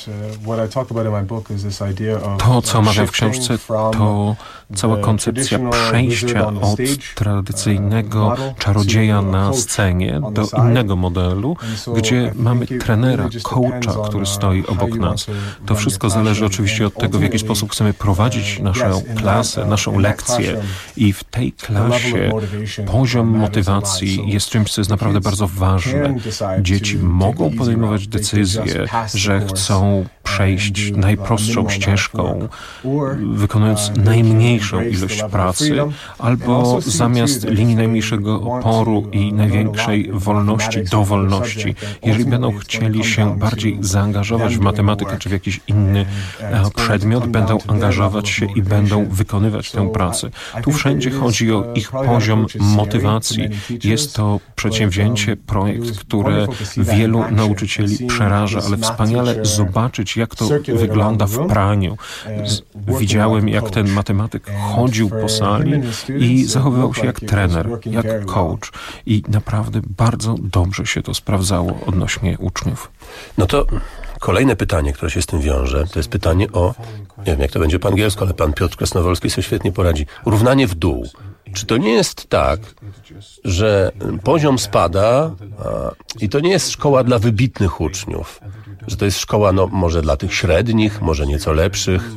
To, co omawiam w książce, to cała koncepcja przejścia od tradycyjnego czarodzieja na scenie do innego modelu, gdzie mamy trenera, coacha, który stoi obok nas. To wszystko zależy oczywiście od tego, w jaki sposób chcemy prowadzić naszą klasę, naszą lekcję i w tej klasie poziom motywacji jest czymś, co jest naprawdę bardzo ważne. Dzieci mogą podejmować decyzje, że chcą przejść najprostszą ścieżką, wykonując najmniejszą ilość pracy, albo zamiast linii najmniejszego oporu i największej wolności do wolności, jeżeli będą chcieli się bardziej zaangażować w matematykę czy w jakiś inny przedmiot, będą angażować się i będą wykonywać tę pracę. Tu wszędzie chodzi o ich poziom motywacji. Jest to przedsięwzięcie, projekt, które wielu nauczycieli przeraża, ale wspaniale zobaczyć, jak to wygląda w praniu. Widziałem, jak ten matematyk chodził po sali i zachowywał się jak trener, jak coach. I naprawdę bardzo dobrze się to sprawdzało odnośnie uczniów. No to kolejne pytanie, które się z tym wiąże, to jest pytanie o, nie wiem jak to będzie po angielsku, ale pan Piotr Krasnowolski sobie świetnie poradzi. Równanie w dół. Czy to nie jest tak, że poziom spada i to nie jest szkoła dla wybitnych uczniów? Że to jest szkoła, no może dla tych średnich, może nieco lepszych?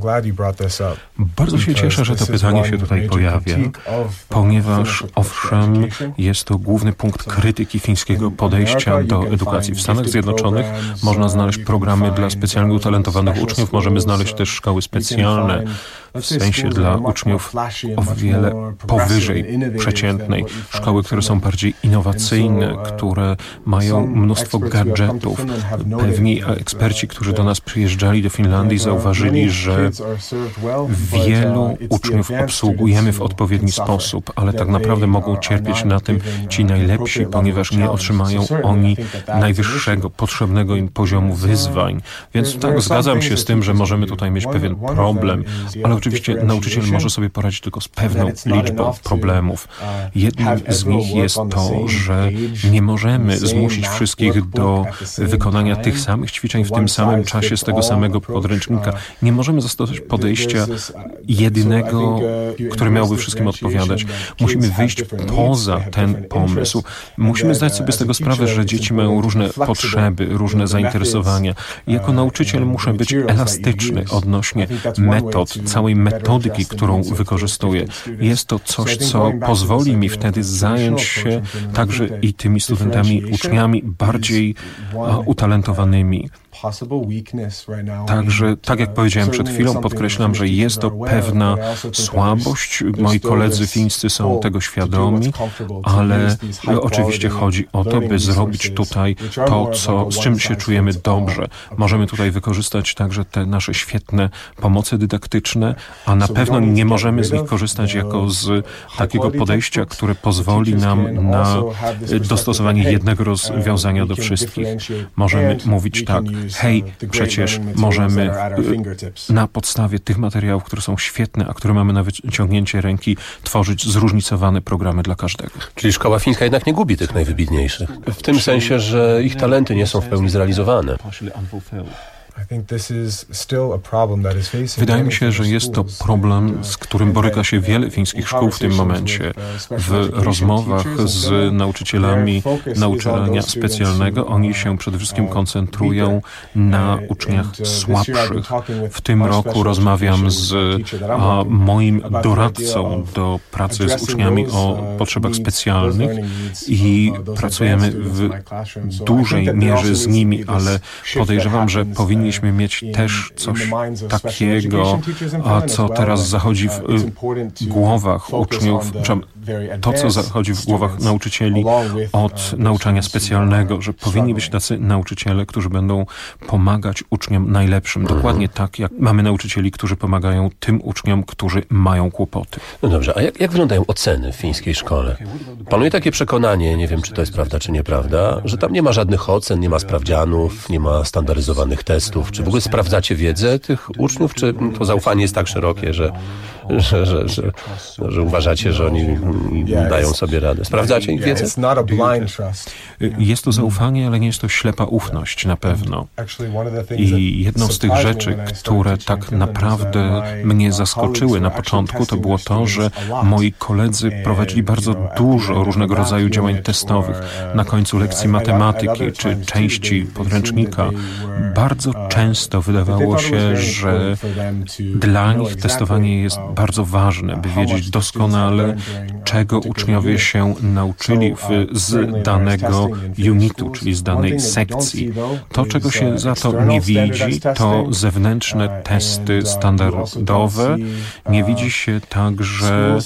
Bardzo się cieszę, że to pytanie się tutaj pojawia, ponieważ owszem, jest to główny punkt krytyki fińskiego podejścia do edukacji. W Stanach Zjednoczonych można znaleźć programy dla specjalnie utalentowanych uczniów, możemy znaleźć też szkoły specjalne, w sensie dla uczniów o wiele powyżej przeciętnej. Szkoły, które są bardziej innowacyjne, które mają mnóstwo gadżetów. Pewni eksperci, którzy do nas przyjeżdżali do Finlandii, zauważyli, że wielu uczniów obsługujemy w odpowiedni sposób, ale tak naprawdę mogą cierpieć na tym ci najlepsi, ponieważ nie otrzymają oni najwyższego, potrzebnego im poziomu wyzwań. Więc tak, zgadzam się z tym, że możemy tutaj mieć pewien problem, ale oczywiście nauczyciel może sobie poradzić tylko z pewną liczbą problemów. Jednym z nich jest to, że nie możemy zmusić wszystkich do wykonania tych samych ćwiczeń w tym samym czasie z tego samego podręcznika. Nie możemy zastosować podejścia jedynego, które miałoby wszystkim odpowiadać. Musimy wyjść poza ten pomysł. Musimy zdać sobie z tego sprawę, że dzieci mają różne potrzeby, różne zainteresowania. I jako nauczyciel muszę być elastyczny odnośnie metod, całej całej metodyki, którą wykorzystuję. Jest to coś, co pozwoli mi wtedy zająć się także i tymi studentami, uczniami bardziej utalentowanymi. Także, tak jak powiedziałem przed chwilą, podkreślam, że jest to pewna słabość. Moi koledzy fińscy są tego świadomi, ale oczywiście chodzi o to, by zrobić tutaj to, z czym się czujemy dobrze. Możemy tutaj wykorzystać także te nasze świetne pomoce dydaktyczne, a na pewno nie możemy z nich korzystać jako z takiego podejścia, które pozwoli nam na dostosowanie jednego rozwiązania do wszystkich. Możemy mówić tak, hej, przecież możemy na podstawie tych materiałów, które są świetne, a które mamy na wyciągnięcie ręki, tworzyć zróżnicowane programy dla każdego. Czyli szkoła fińska jednak nie gubi tych najwybitniejszych. W tym sensie, że ich talenty nie są w pełni zrealizowane. Wydaje mi się, że jest to problem, z którym boryka się wiele fińskich szkół w tym momencie. W rozmowach z nauczycielami nauczania specjalnego oni się przede wszystkim koncentrują na uczniach słabszych. W tym roku rozmawiam z moim doradcą do pracy z uczniami o potrzebach specjalnych i pracujemy w dużej mierze z nimi, ale podejrzewam, że powinniśmy mieć też coś takiego, co teraz zachodzi w głowach uczniów, to, co zachodzi w głowach nauczycieli od nauczania specjalnego, że powinni być tacy nauczyciele, którzy będą pomagać uczniom najlepszym. Dokładnie tak, jak mamy nauczycieli, którzy pomagają tym uczniom, którzy mają kłopoty. No dobrze, a jak wyglądają oceny w fińskiej szkole? Panuje takie przekonanie, nie wiem, czy to jest prawda, czy nieprawda, że tam nie ma żadnych ocen, nie ma sprawdzianów, nie ma standaryzowanych testów. Czy w ogóle sprawdzacie wiedzę tych uczniów, czy to zaufanie jest tak szerokie, że uważacie, że oni dają sobie radę? Sprawdzacie ich wiedzę? Jest to zaufanie, ale nie jest to ślepa ufność na pewno. I jedną z tych rzeczy, które tak naprawdę mnie zaskoczyły na początku, to było to, że moi koledzy prowadzili bardzo dużo różnego rodzaju działań testowych na końcu lekcji matematyki czy części podręcznika. Bardzo często wydawało się, że dla nich testowanie jest bardzo ważne, by wiedzieć doskonale, czego uczniowie się nauczyli z danego unitu, czyli z danej sekcji. To, czego się za to nie widzi, to zewnętrzne testy standardowe. Nie widzi się także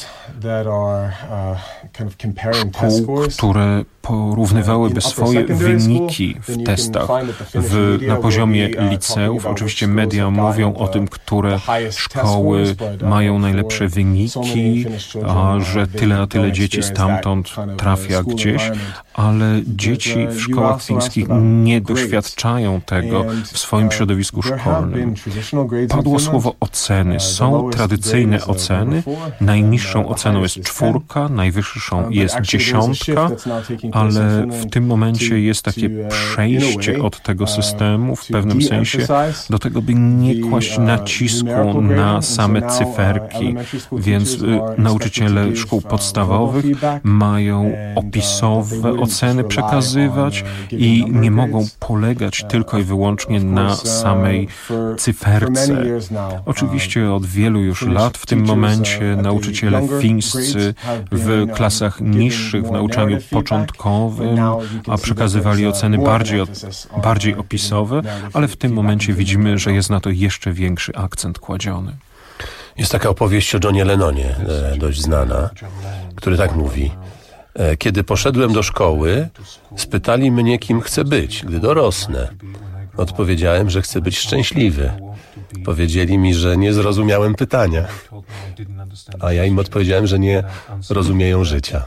szkół, które porównywałyby swoje wyniki w testach na poziomie liceów. Oczywiście media mówią o tym, które szkoły mają najlepsze wyniki, że tyle a tyle dzieci stamtąd trafia gdzieś, ale dzieci w szkołach fińskich nie doświadczają tego w swoim środowisku szkolnym. Padło słowo oceny. Są tradycyjne oceny. Najniższą oceną jest 4, najwyższą jest 10, ale w tym momencie jest takie przejście od tego systemu w pewnym sensie do tego, by nie kłaść nacisku na same cyferki, więc nauczyciele szkół podstawowych mają opisowe oceny przekazywać i nie mogą polegać tylko i wyłącznie na samej cyferce. Oczywiście od wielu już lat w tym momencie nauczyciele fińscy w klasach niższych, w nauczaniu początkowym, a przekazywali oceny bardziej opisowe, ale w tym momencie widzimy, że jest na to jeszcze większy akcent kładziony. Jest taka opowieść o Johnie Lennonie, dość znana, który tak mówi. Kiedy poszedłem do szkoły, spytali mnie, kim chcę być, gdy dorosnę. Odpowiedziałem, że chcę być szczęśliwy. Powiedzieli mi, że nie zrozumiałem pytania. A ja im odpowiedziałem, że nie rozumieją życia.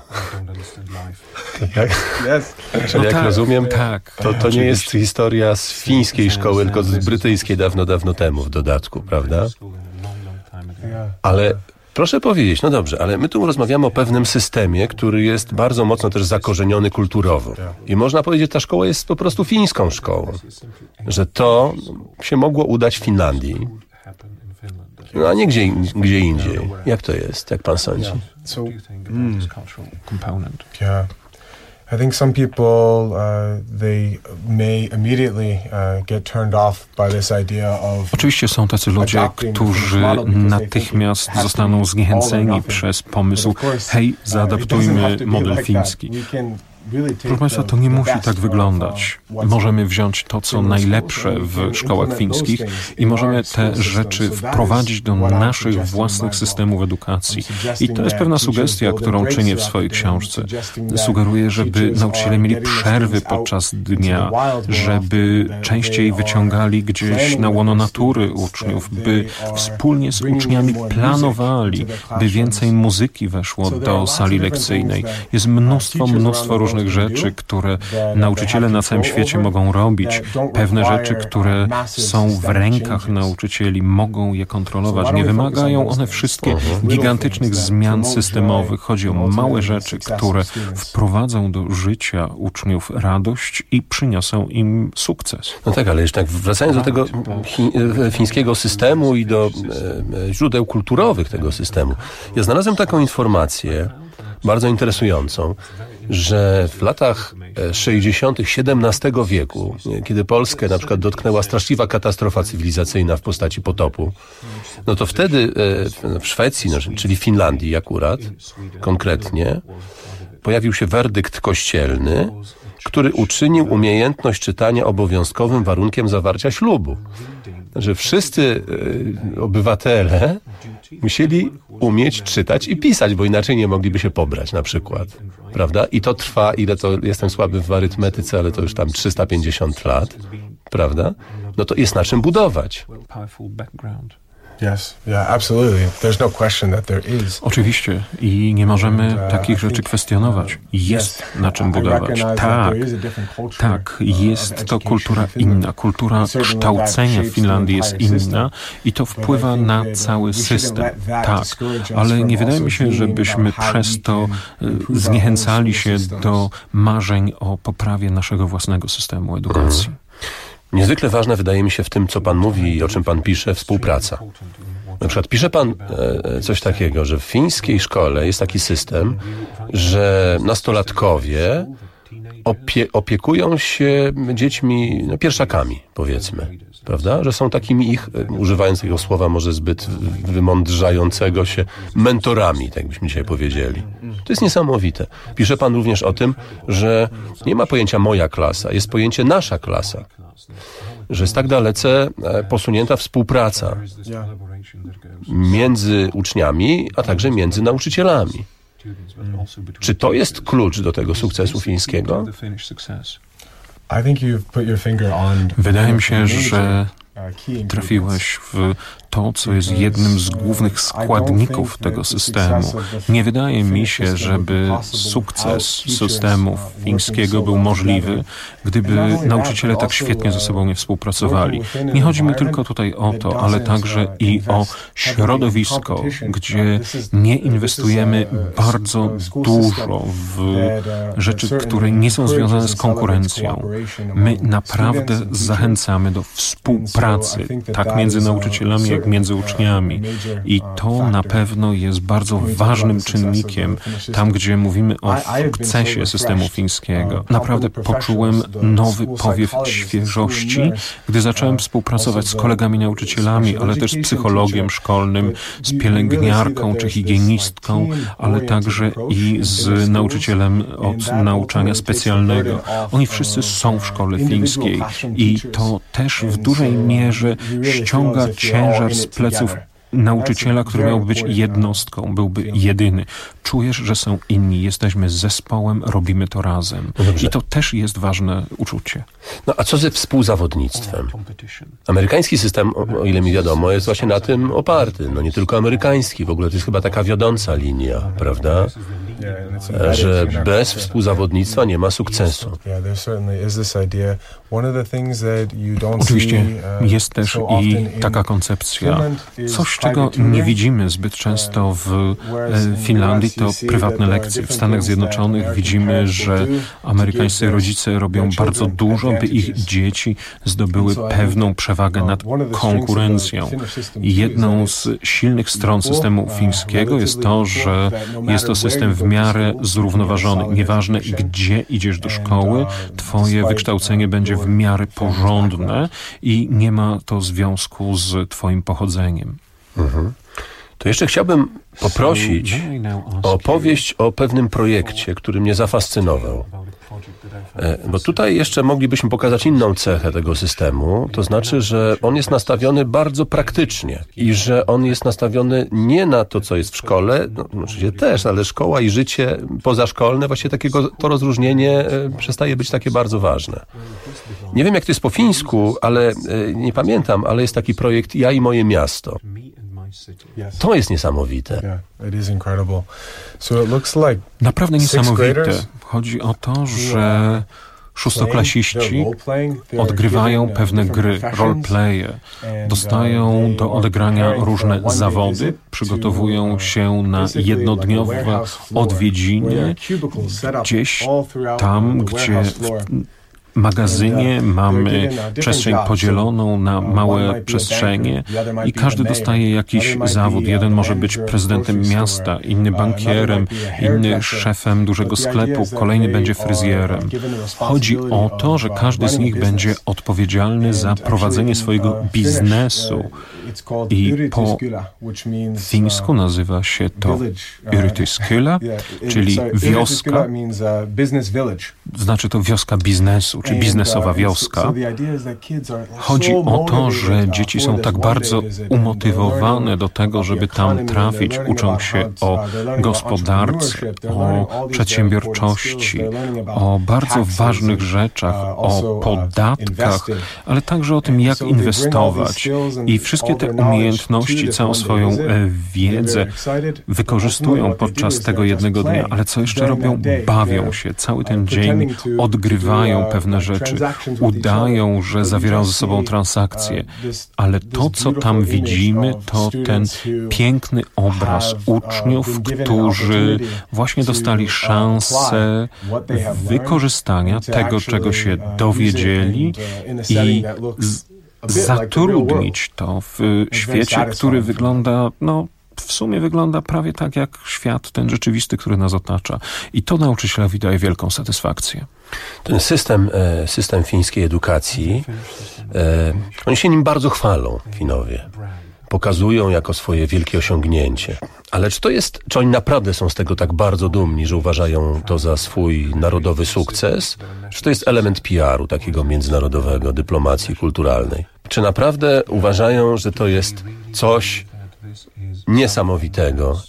Czyli jak rozumiem, to nie jest historia z fińskiej szkoły, tylko z brytyjskiej dawno temu w dodatku, prawda? Ale proszę powiedzieć, no dobrze, ale my tu rozmawiamy o pewnym systemie, który jest bardzo mocno też zakorzeniony kulturowo. I można powiedzieć, że ta szkoła jest po prostu fińską szkołą. Że to się mogło udać w Finlandii, no a nie gdzie indziej. Jak to jest, jak pan sądzi? I think some people they may immediately get turned off by this idea of. Oczywiście są tacy ludzie, którzy natychmiast zostaną zniechęceni przez pomysł: hej, zaadaptujmy model fiński. Proszę Państwa, to nie musi tak wyglądać. Możemy wziąć to, co najlepsze w szkołach fińskich i możemy te rzeczy wprowadzić do naszych własnych systemów edukacji. I to jest pewna sugestia, którą czynię w swojej książce. Sugeruję, żeby nauczyciele mieli przerwy podczas dnia, żeby częściej wyciągali gdzieś na łono natury uczniów, by wspólnie z uczniami planowali, by więcej muzyki weszło do sali lekcyjnej. Jest mnóstwo różnych rzeczy, które nauczyciele na całym świecie mogą robić. Pewne rzeczy, które są w rękach nauczycieli, mogą je kontrolować. Nie wymagają one wszystkie gigantycznych zmian systemowych. Chodzi o małe rzeczy, które wprowadzą do życia uczniów radość i przyniosą im sukces. No tak, ale jeszcze tak wracając do tego fińskiego systemu i do źródeł kulturowych tego systemu. Ja znalazłem taką informację, bardzo interesującą, że w latach 60. XVII wieku, kiedy Polskę na przykład dotknęła straszliwa katastrofa cywilizacyjna w postaci potopu, no to wtedy w Szwecji, czyli w Finlandii akurat, konkretnie, pojawił się werdykt kościelny, który uczynił umiejętność czytania obowiązkowym warunkiem zawarcia ślubu. Że wszyscy obywatele musieli umieć czytać i pisać, bo inaczej nie mogliby się pobrać na przykład. Prawda? I to trwa, ile to, jestem słaby w arytmetyce, ale to już tam 350 lat. Prawda? No to jest na czym budować. Yes, yeah, absolutely. There's no question that there is. Oczywiście i nie możemy takich rzeczy kwestionować. Jest na czym budować. Tak, jest to kultura inna. Kultura kształcenia w Finlandii jest inna i to wpływa na cały system. Tak, ale nie wydaje mi się, żebyśmy przez to zniechęcali się do marzeń o poprawie naszego własnego systemu edukacji. Niezwykle ważne wydaje mi się w tym, co pan mówi i o czym pan pisze, współpraca. Na przykład pisze pan coś takiego, że w fińskiej szkole jest taki system, że nastolatkowie opiekują się dziećmi, pierwszakami, powiedzmy. Prawda? Że są takimi ich, używając tego słowa może zbyt wymądrzającego się, mentorami, tak byśmy dzisiaj powiedzieli. To jest niesamowite. Pisze pan również o tym, że nie ma pojęcia moja klasa, jest pojęcie nasza klasa. Że jest tak dalece posunięta współpraca między uczniami, a także między nauczycielami. Czy to jest klucz do tego sukcesu fińskiego? Wydaje mi się, że trafiłeś w to, co jest jednym z głównych składników tego systemu. Nie wydaje mi się, żeby sukces systemu fińskiego był możliwy, gdyby nauczyciele tak świetnie ze sobą nie współpracowali. Nie chodzi mi tylko tutaj o to, ale także i o środowisko, gdzie nie inwestujemy bardzo dużo w rzeczy, które nie są związane z konkurencją. My naprawdę zachęcamy do współpracy, tak między nauczycielami, jak między uczniami. I to na pewno jest bardzo ważnym czynnikiem tam, gdzie mówimy o sukcesie systemu fińskiego. Naprawdę poczułem nowy powiew świeżości, gdy zacząłem współpracować z kolegami nauczycielami, ale też z psychologiem szkolnym, z pielęgniarką czy higienistką, ale także i z nauczycielem od nauczania specjalnego. Oni wszyscy są w szkole fińskiej i to też w dużej mierze ściąga ciężar z pleców nauczyciela, który miałby być jednostką, byłby jedyny. Czujesz, że są inni, jesteśmy zespołem, robimy to razem. No i to też jest ważne uczucie. No a co ze współzawodnictwem? Amerykański system, o ile mi wiadomo, jest właśnie na tym oparty. No nie tylko amerykański, w ogóle to jest chyba taka wiodąca linia, prawda? Że bez współzawodnictwa nie ma sukcesu. Oczywiście jest też i taka koncepcja. Coś, czego nie widzimy zbyt często w Finlandii, to prywatne lekcje. W Stanach Zjednoczonych widzimy, że amerykańscy rodzice robią bardzo dużo, by ich dzieci zdobyły pewną przewagę nad konkurencją. I jedną z silnych stron systemu fińskiego jest to, że jest to system w w miarę zrównoważony. Nieważne, gdzie idziesz do szkoły, twoje wykształcenie będzie w miarę porządne i nie ma to związku z twoim pochodzeniem. To jeszcze chciałbym poprosić o opowieść o pewnym projekcie, który mnie zafascynował. Bo tutaj jeszcze moglibyśmy pokazać inną cechę tego systemu, to znaczy, że on jest nastawiony bardzo praktycznie i że on jest nastawiony nie na to, co jest w szkole, oczywiście też, ale szkoła i życie pozaszkolne, właściwie to rozróżnienie przestaje być takie bardzo ważne. Nie wiem, jak to jest po fińsku, ale nie pamiętam, ale jest taki projekt Ja i moje miasto. To jest niesamowite. Naprawdę niesamowite. Chodzi o to, że szóstoklasiści odgrywają pewne gry, roleplaye, dostają do odegrania różne zawody, przygotowują się na jednodniowe odwiedziny gdzieś tam, gdzie w magazynie mamy przestrzeń podzieloną na małe przestrzenie i każdy dostaje jakiś zawód. Jeden może być prezydentem miasta, inny bankierem, inny szefem dużego sklepu, kolejny będzie fryzjerem. Chodzi o to, że każdy z nich będzie odpowiedzialny za prowadzenie swojego biznesu i po fińsku nazywa się to Yrityskylä, czyli wioska. Znaczy to wioska biznesu, czy biznesowa wioska. Chodzi o to, że dzieci są tak bardzo umotywowane do tego, żeby tam trafić. Uczą się o gospodarce, o przedsiębiorczości, o bardzo ważnych rzeczach, o podatkach, ale także o tym, jak inwestować. I wszystkie te umiejętności, całą swoją wiedzę wykorzystują podczas tego jednego dnia. Ale co jeszcze robią? Bawią się. Cały ten dzień odgrywają pewne rzeczy, udają, że zawierają ze sobą transakcje, ale to, co tam widzimy, to ten piękny obraz uczniów, którzy właśnie dostali szansę wykorzystania tego, czego się dowiedzieli i zatrudnić to w świecie, który wygląda, w sumie wygląda prawie tak jak świat ten rzeczywisty, który nas otacza. I to nauczycielowi daje wielką satysfakcję. Ten system fińskiej edukacji, oni się nim bardzo chwalą, Finowie. Pokazują jako swoje wielkie osiągnięcie. Ale czy oni naprawdę są z tego tak bardzo dumni, że uważają to za swój narodowy sukces? Czy to jest element PR-u takiego międzynarodowego, dyplomacji kulturalnej? Czy naprawdę uważają, że to jest coś niesamowitego?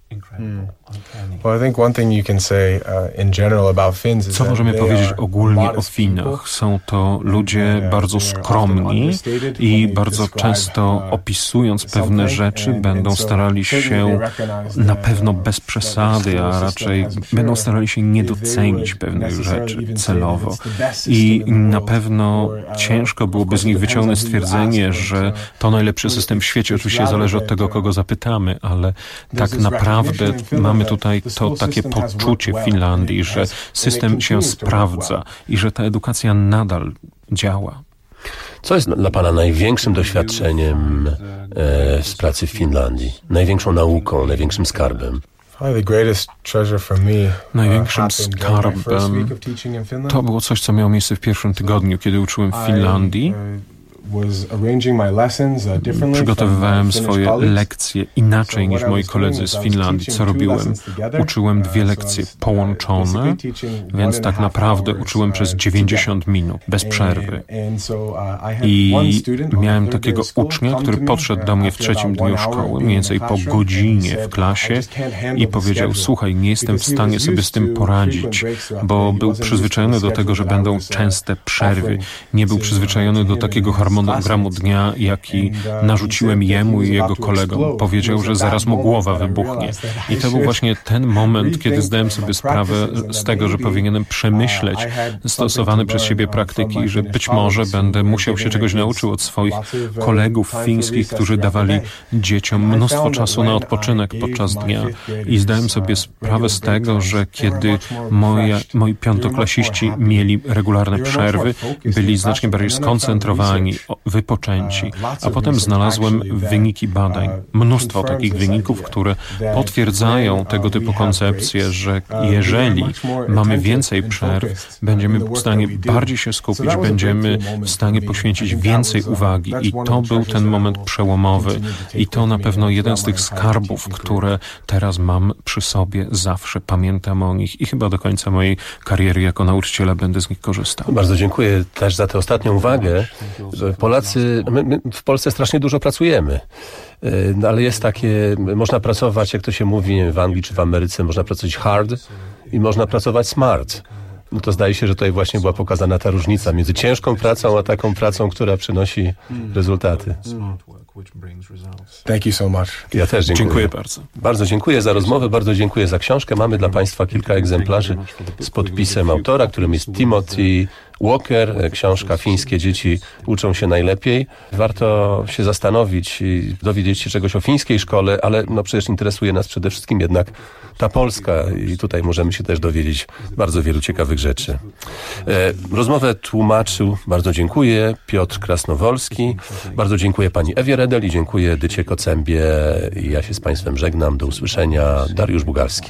Co możemy powiedzieć ogólnie o Finach? Są to ludzie bardzo skromni i bardzo często opisując pewne rzeczy będą starali się, na pewno bez przesady, a raczej będą starali się nie docenić pewnych rzeczy celowo. I na pewno ciężko byłoby z nich wyciągnąć stwierdzenie, że to najlepszy system w świecie. Oczywiście zależy od tego, kogo zapytamy, ale tak naprawdę mamy tutaj to takie poczucie w Finlandii, że system się sprawdza i że ta edukacja nadal działa. Co jest dla Pana największym doświadczeniem z pracy w Finlandii? Największą nauką, największym skarbem? Największym skarbem to było coś, co miało miejsce w pierwszym tygodniu, kiedy uczyłem w Finlandii. Przygotowywałem swoje lekcje inaczej niż moi koledzy z Finlandii. Co robiłem? Uczyłem 2 lekcje połączone, więc tak naprawdę uczyłem przez 90 minut, bez przerwy. I miałem takiego ucznia, który podszedł do mnie w 3. dniu szkoły, mniej więcej po godzinie w klasie i powiedział: słuchaj, nie jestem w stanie sobie z tym poradzić, bo był przyzwyczajony do tego, że będą częste przerwy. Nie był przyzwyczajony do takiego harmonogramu dnia, jaki narzuciłem jemu i jego kolegom. Powiedział, że zaraz mu głowa wybuchnie. I to był właśnie ten moment, kiedy zdałem sobie sprawę z tego, że powinienem przemyśleć stosowane przez siebie praktyki, że być może będę musiał się czegoś nauczyć od swoich kolegów fińskich, którzy dawali dzieciom mnóstwo czasu na odpoczynek podczas dnia. I zdałem sobie sprawę z tego, że kiedy moi piątoklasiści mieli regularne przerwy, byli znacznie bardziej skoncentrowani wypoczęci. A potem znalazłem wyniki badań. Mnóstwo takich wyników, które potwierdzają tego typu koncepcje, że jeżeli mamy więcej przerw, będziemy w stanie bardziej się skupić, będziemy w stanie poświęcić więcej uwagi. I to był ten moment przełomowy. I to na pewno jeden z tych skarbów, które teraz mam przy sobie zawsze. Pamiętam o nich i chyba do końca mojej kariery jako nauczyciela będę z nich korzystał. Bardzo dziękuję też za tę ostatnią uwagę. Polacy, my w Polsce strasznie dużo pracujemy. No ale jest takie, można pracować, jak to się mówi w Anglii czy w Ameryce, można pracować hard i można pracować smart. No to zdaje się, że tutaj właśnie była pokazana ta różnica między ciężką pracą, a taką pracą, która przynosi rezultaty. Thank you so much. Ja też dziękuję. Dziękuję bardzo. Bardzo dziękuję za rozmowę, bardzo dziękuję za książkę. Mamy dla Państwa kilka egzemplarzy z podpisem autora, którym jest Timothy Walker. Książka Fińskie dzieci uczą się najlepiej. Warto się zastanowić i dowiedzieć się czegoś o fińskiej szkole, ale no przecież interesuje nas przede wszystkim jednak ta polska i tutaj możemy się też dowiedzieć bardzo wielu ciekawych rzeczy. Rozmowę tłumaczył, bardzo dziękuję, Piotr Krasnowolski. Bardzo dziękuję pani Ewie Redel i dziękuję Edycie Kocębie. Ja się z Państwem żegnam. Do usłyszenia. Dariusz Bugalski.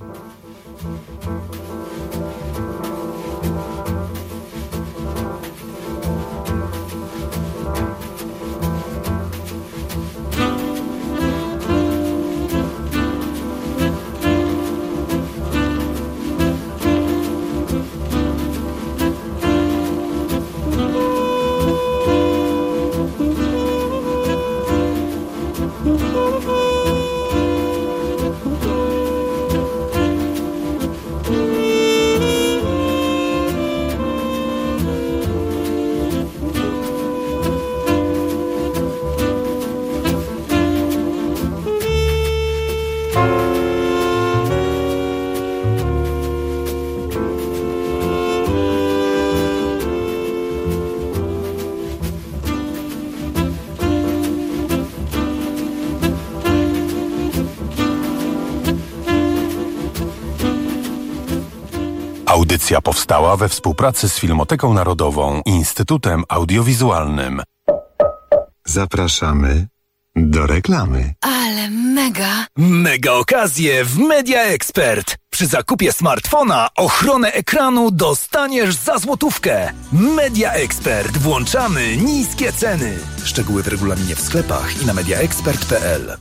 Audycja powstała we współpracy z Filmoteką Narodową i Instytutem Audiowizualnym. Zapraszamy do reklamy. Ale mega! Mega okazje w Media Expert. Przy zakupie smartfona ochronę ekranu dostaniesz za złotówkę. Media Expert. Włączamy niskie ceny. Szczegóły w regulaminie w sklepach i na mediaexpert.pl.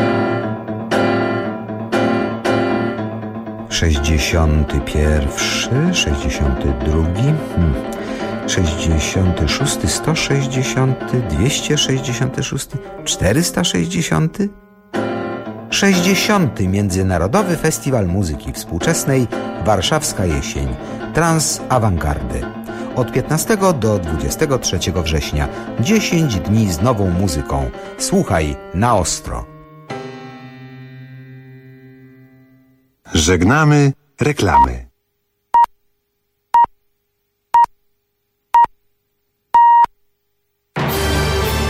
61, 62, 66, 160, 266, 460, 60. Międzynarodowy Festiwal Muzyki Współczesnej Warszawska Jesień Trans Awangardy. Od 15 do 23 września 10 dni z nową muzyką. Słuchaj na ostro. Żegnamy reklamy.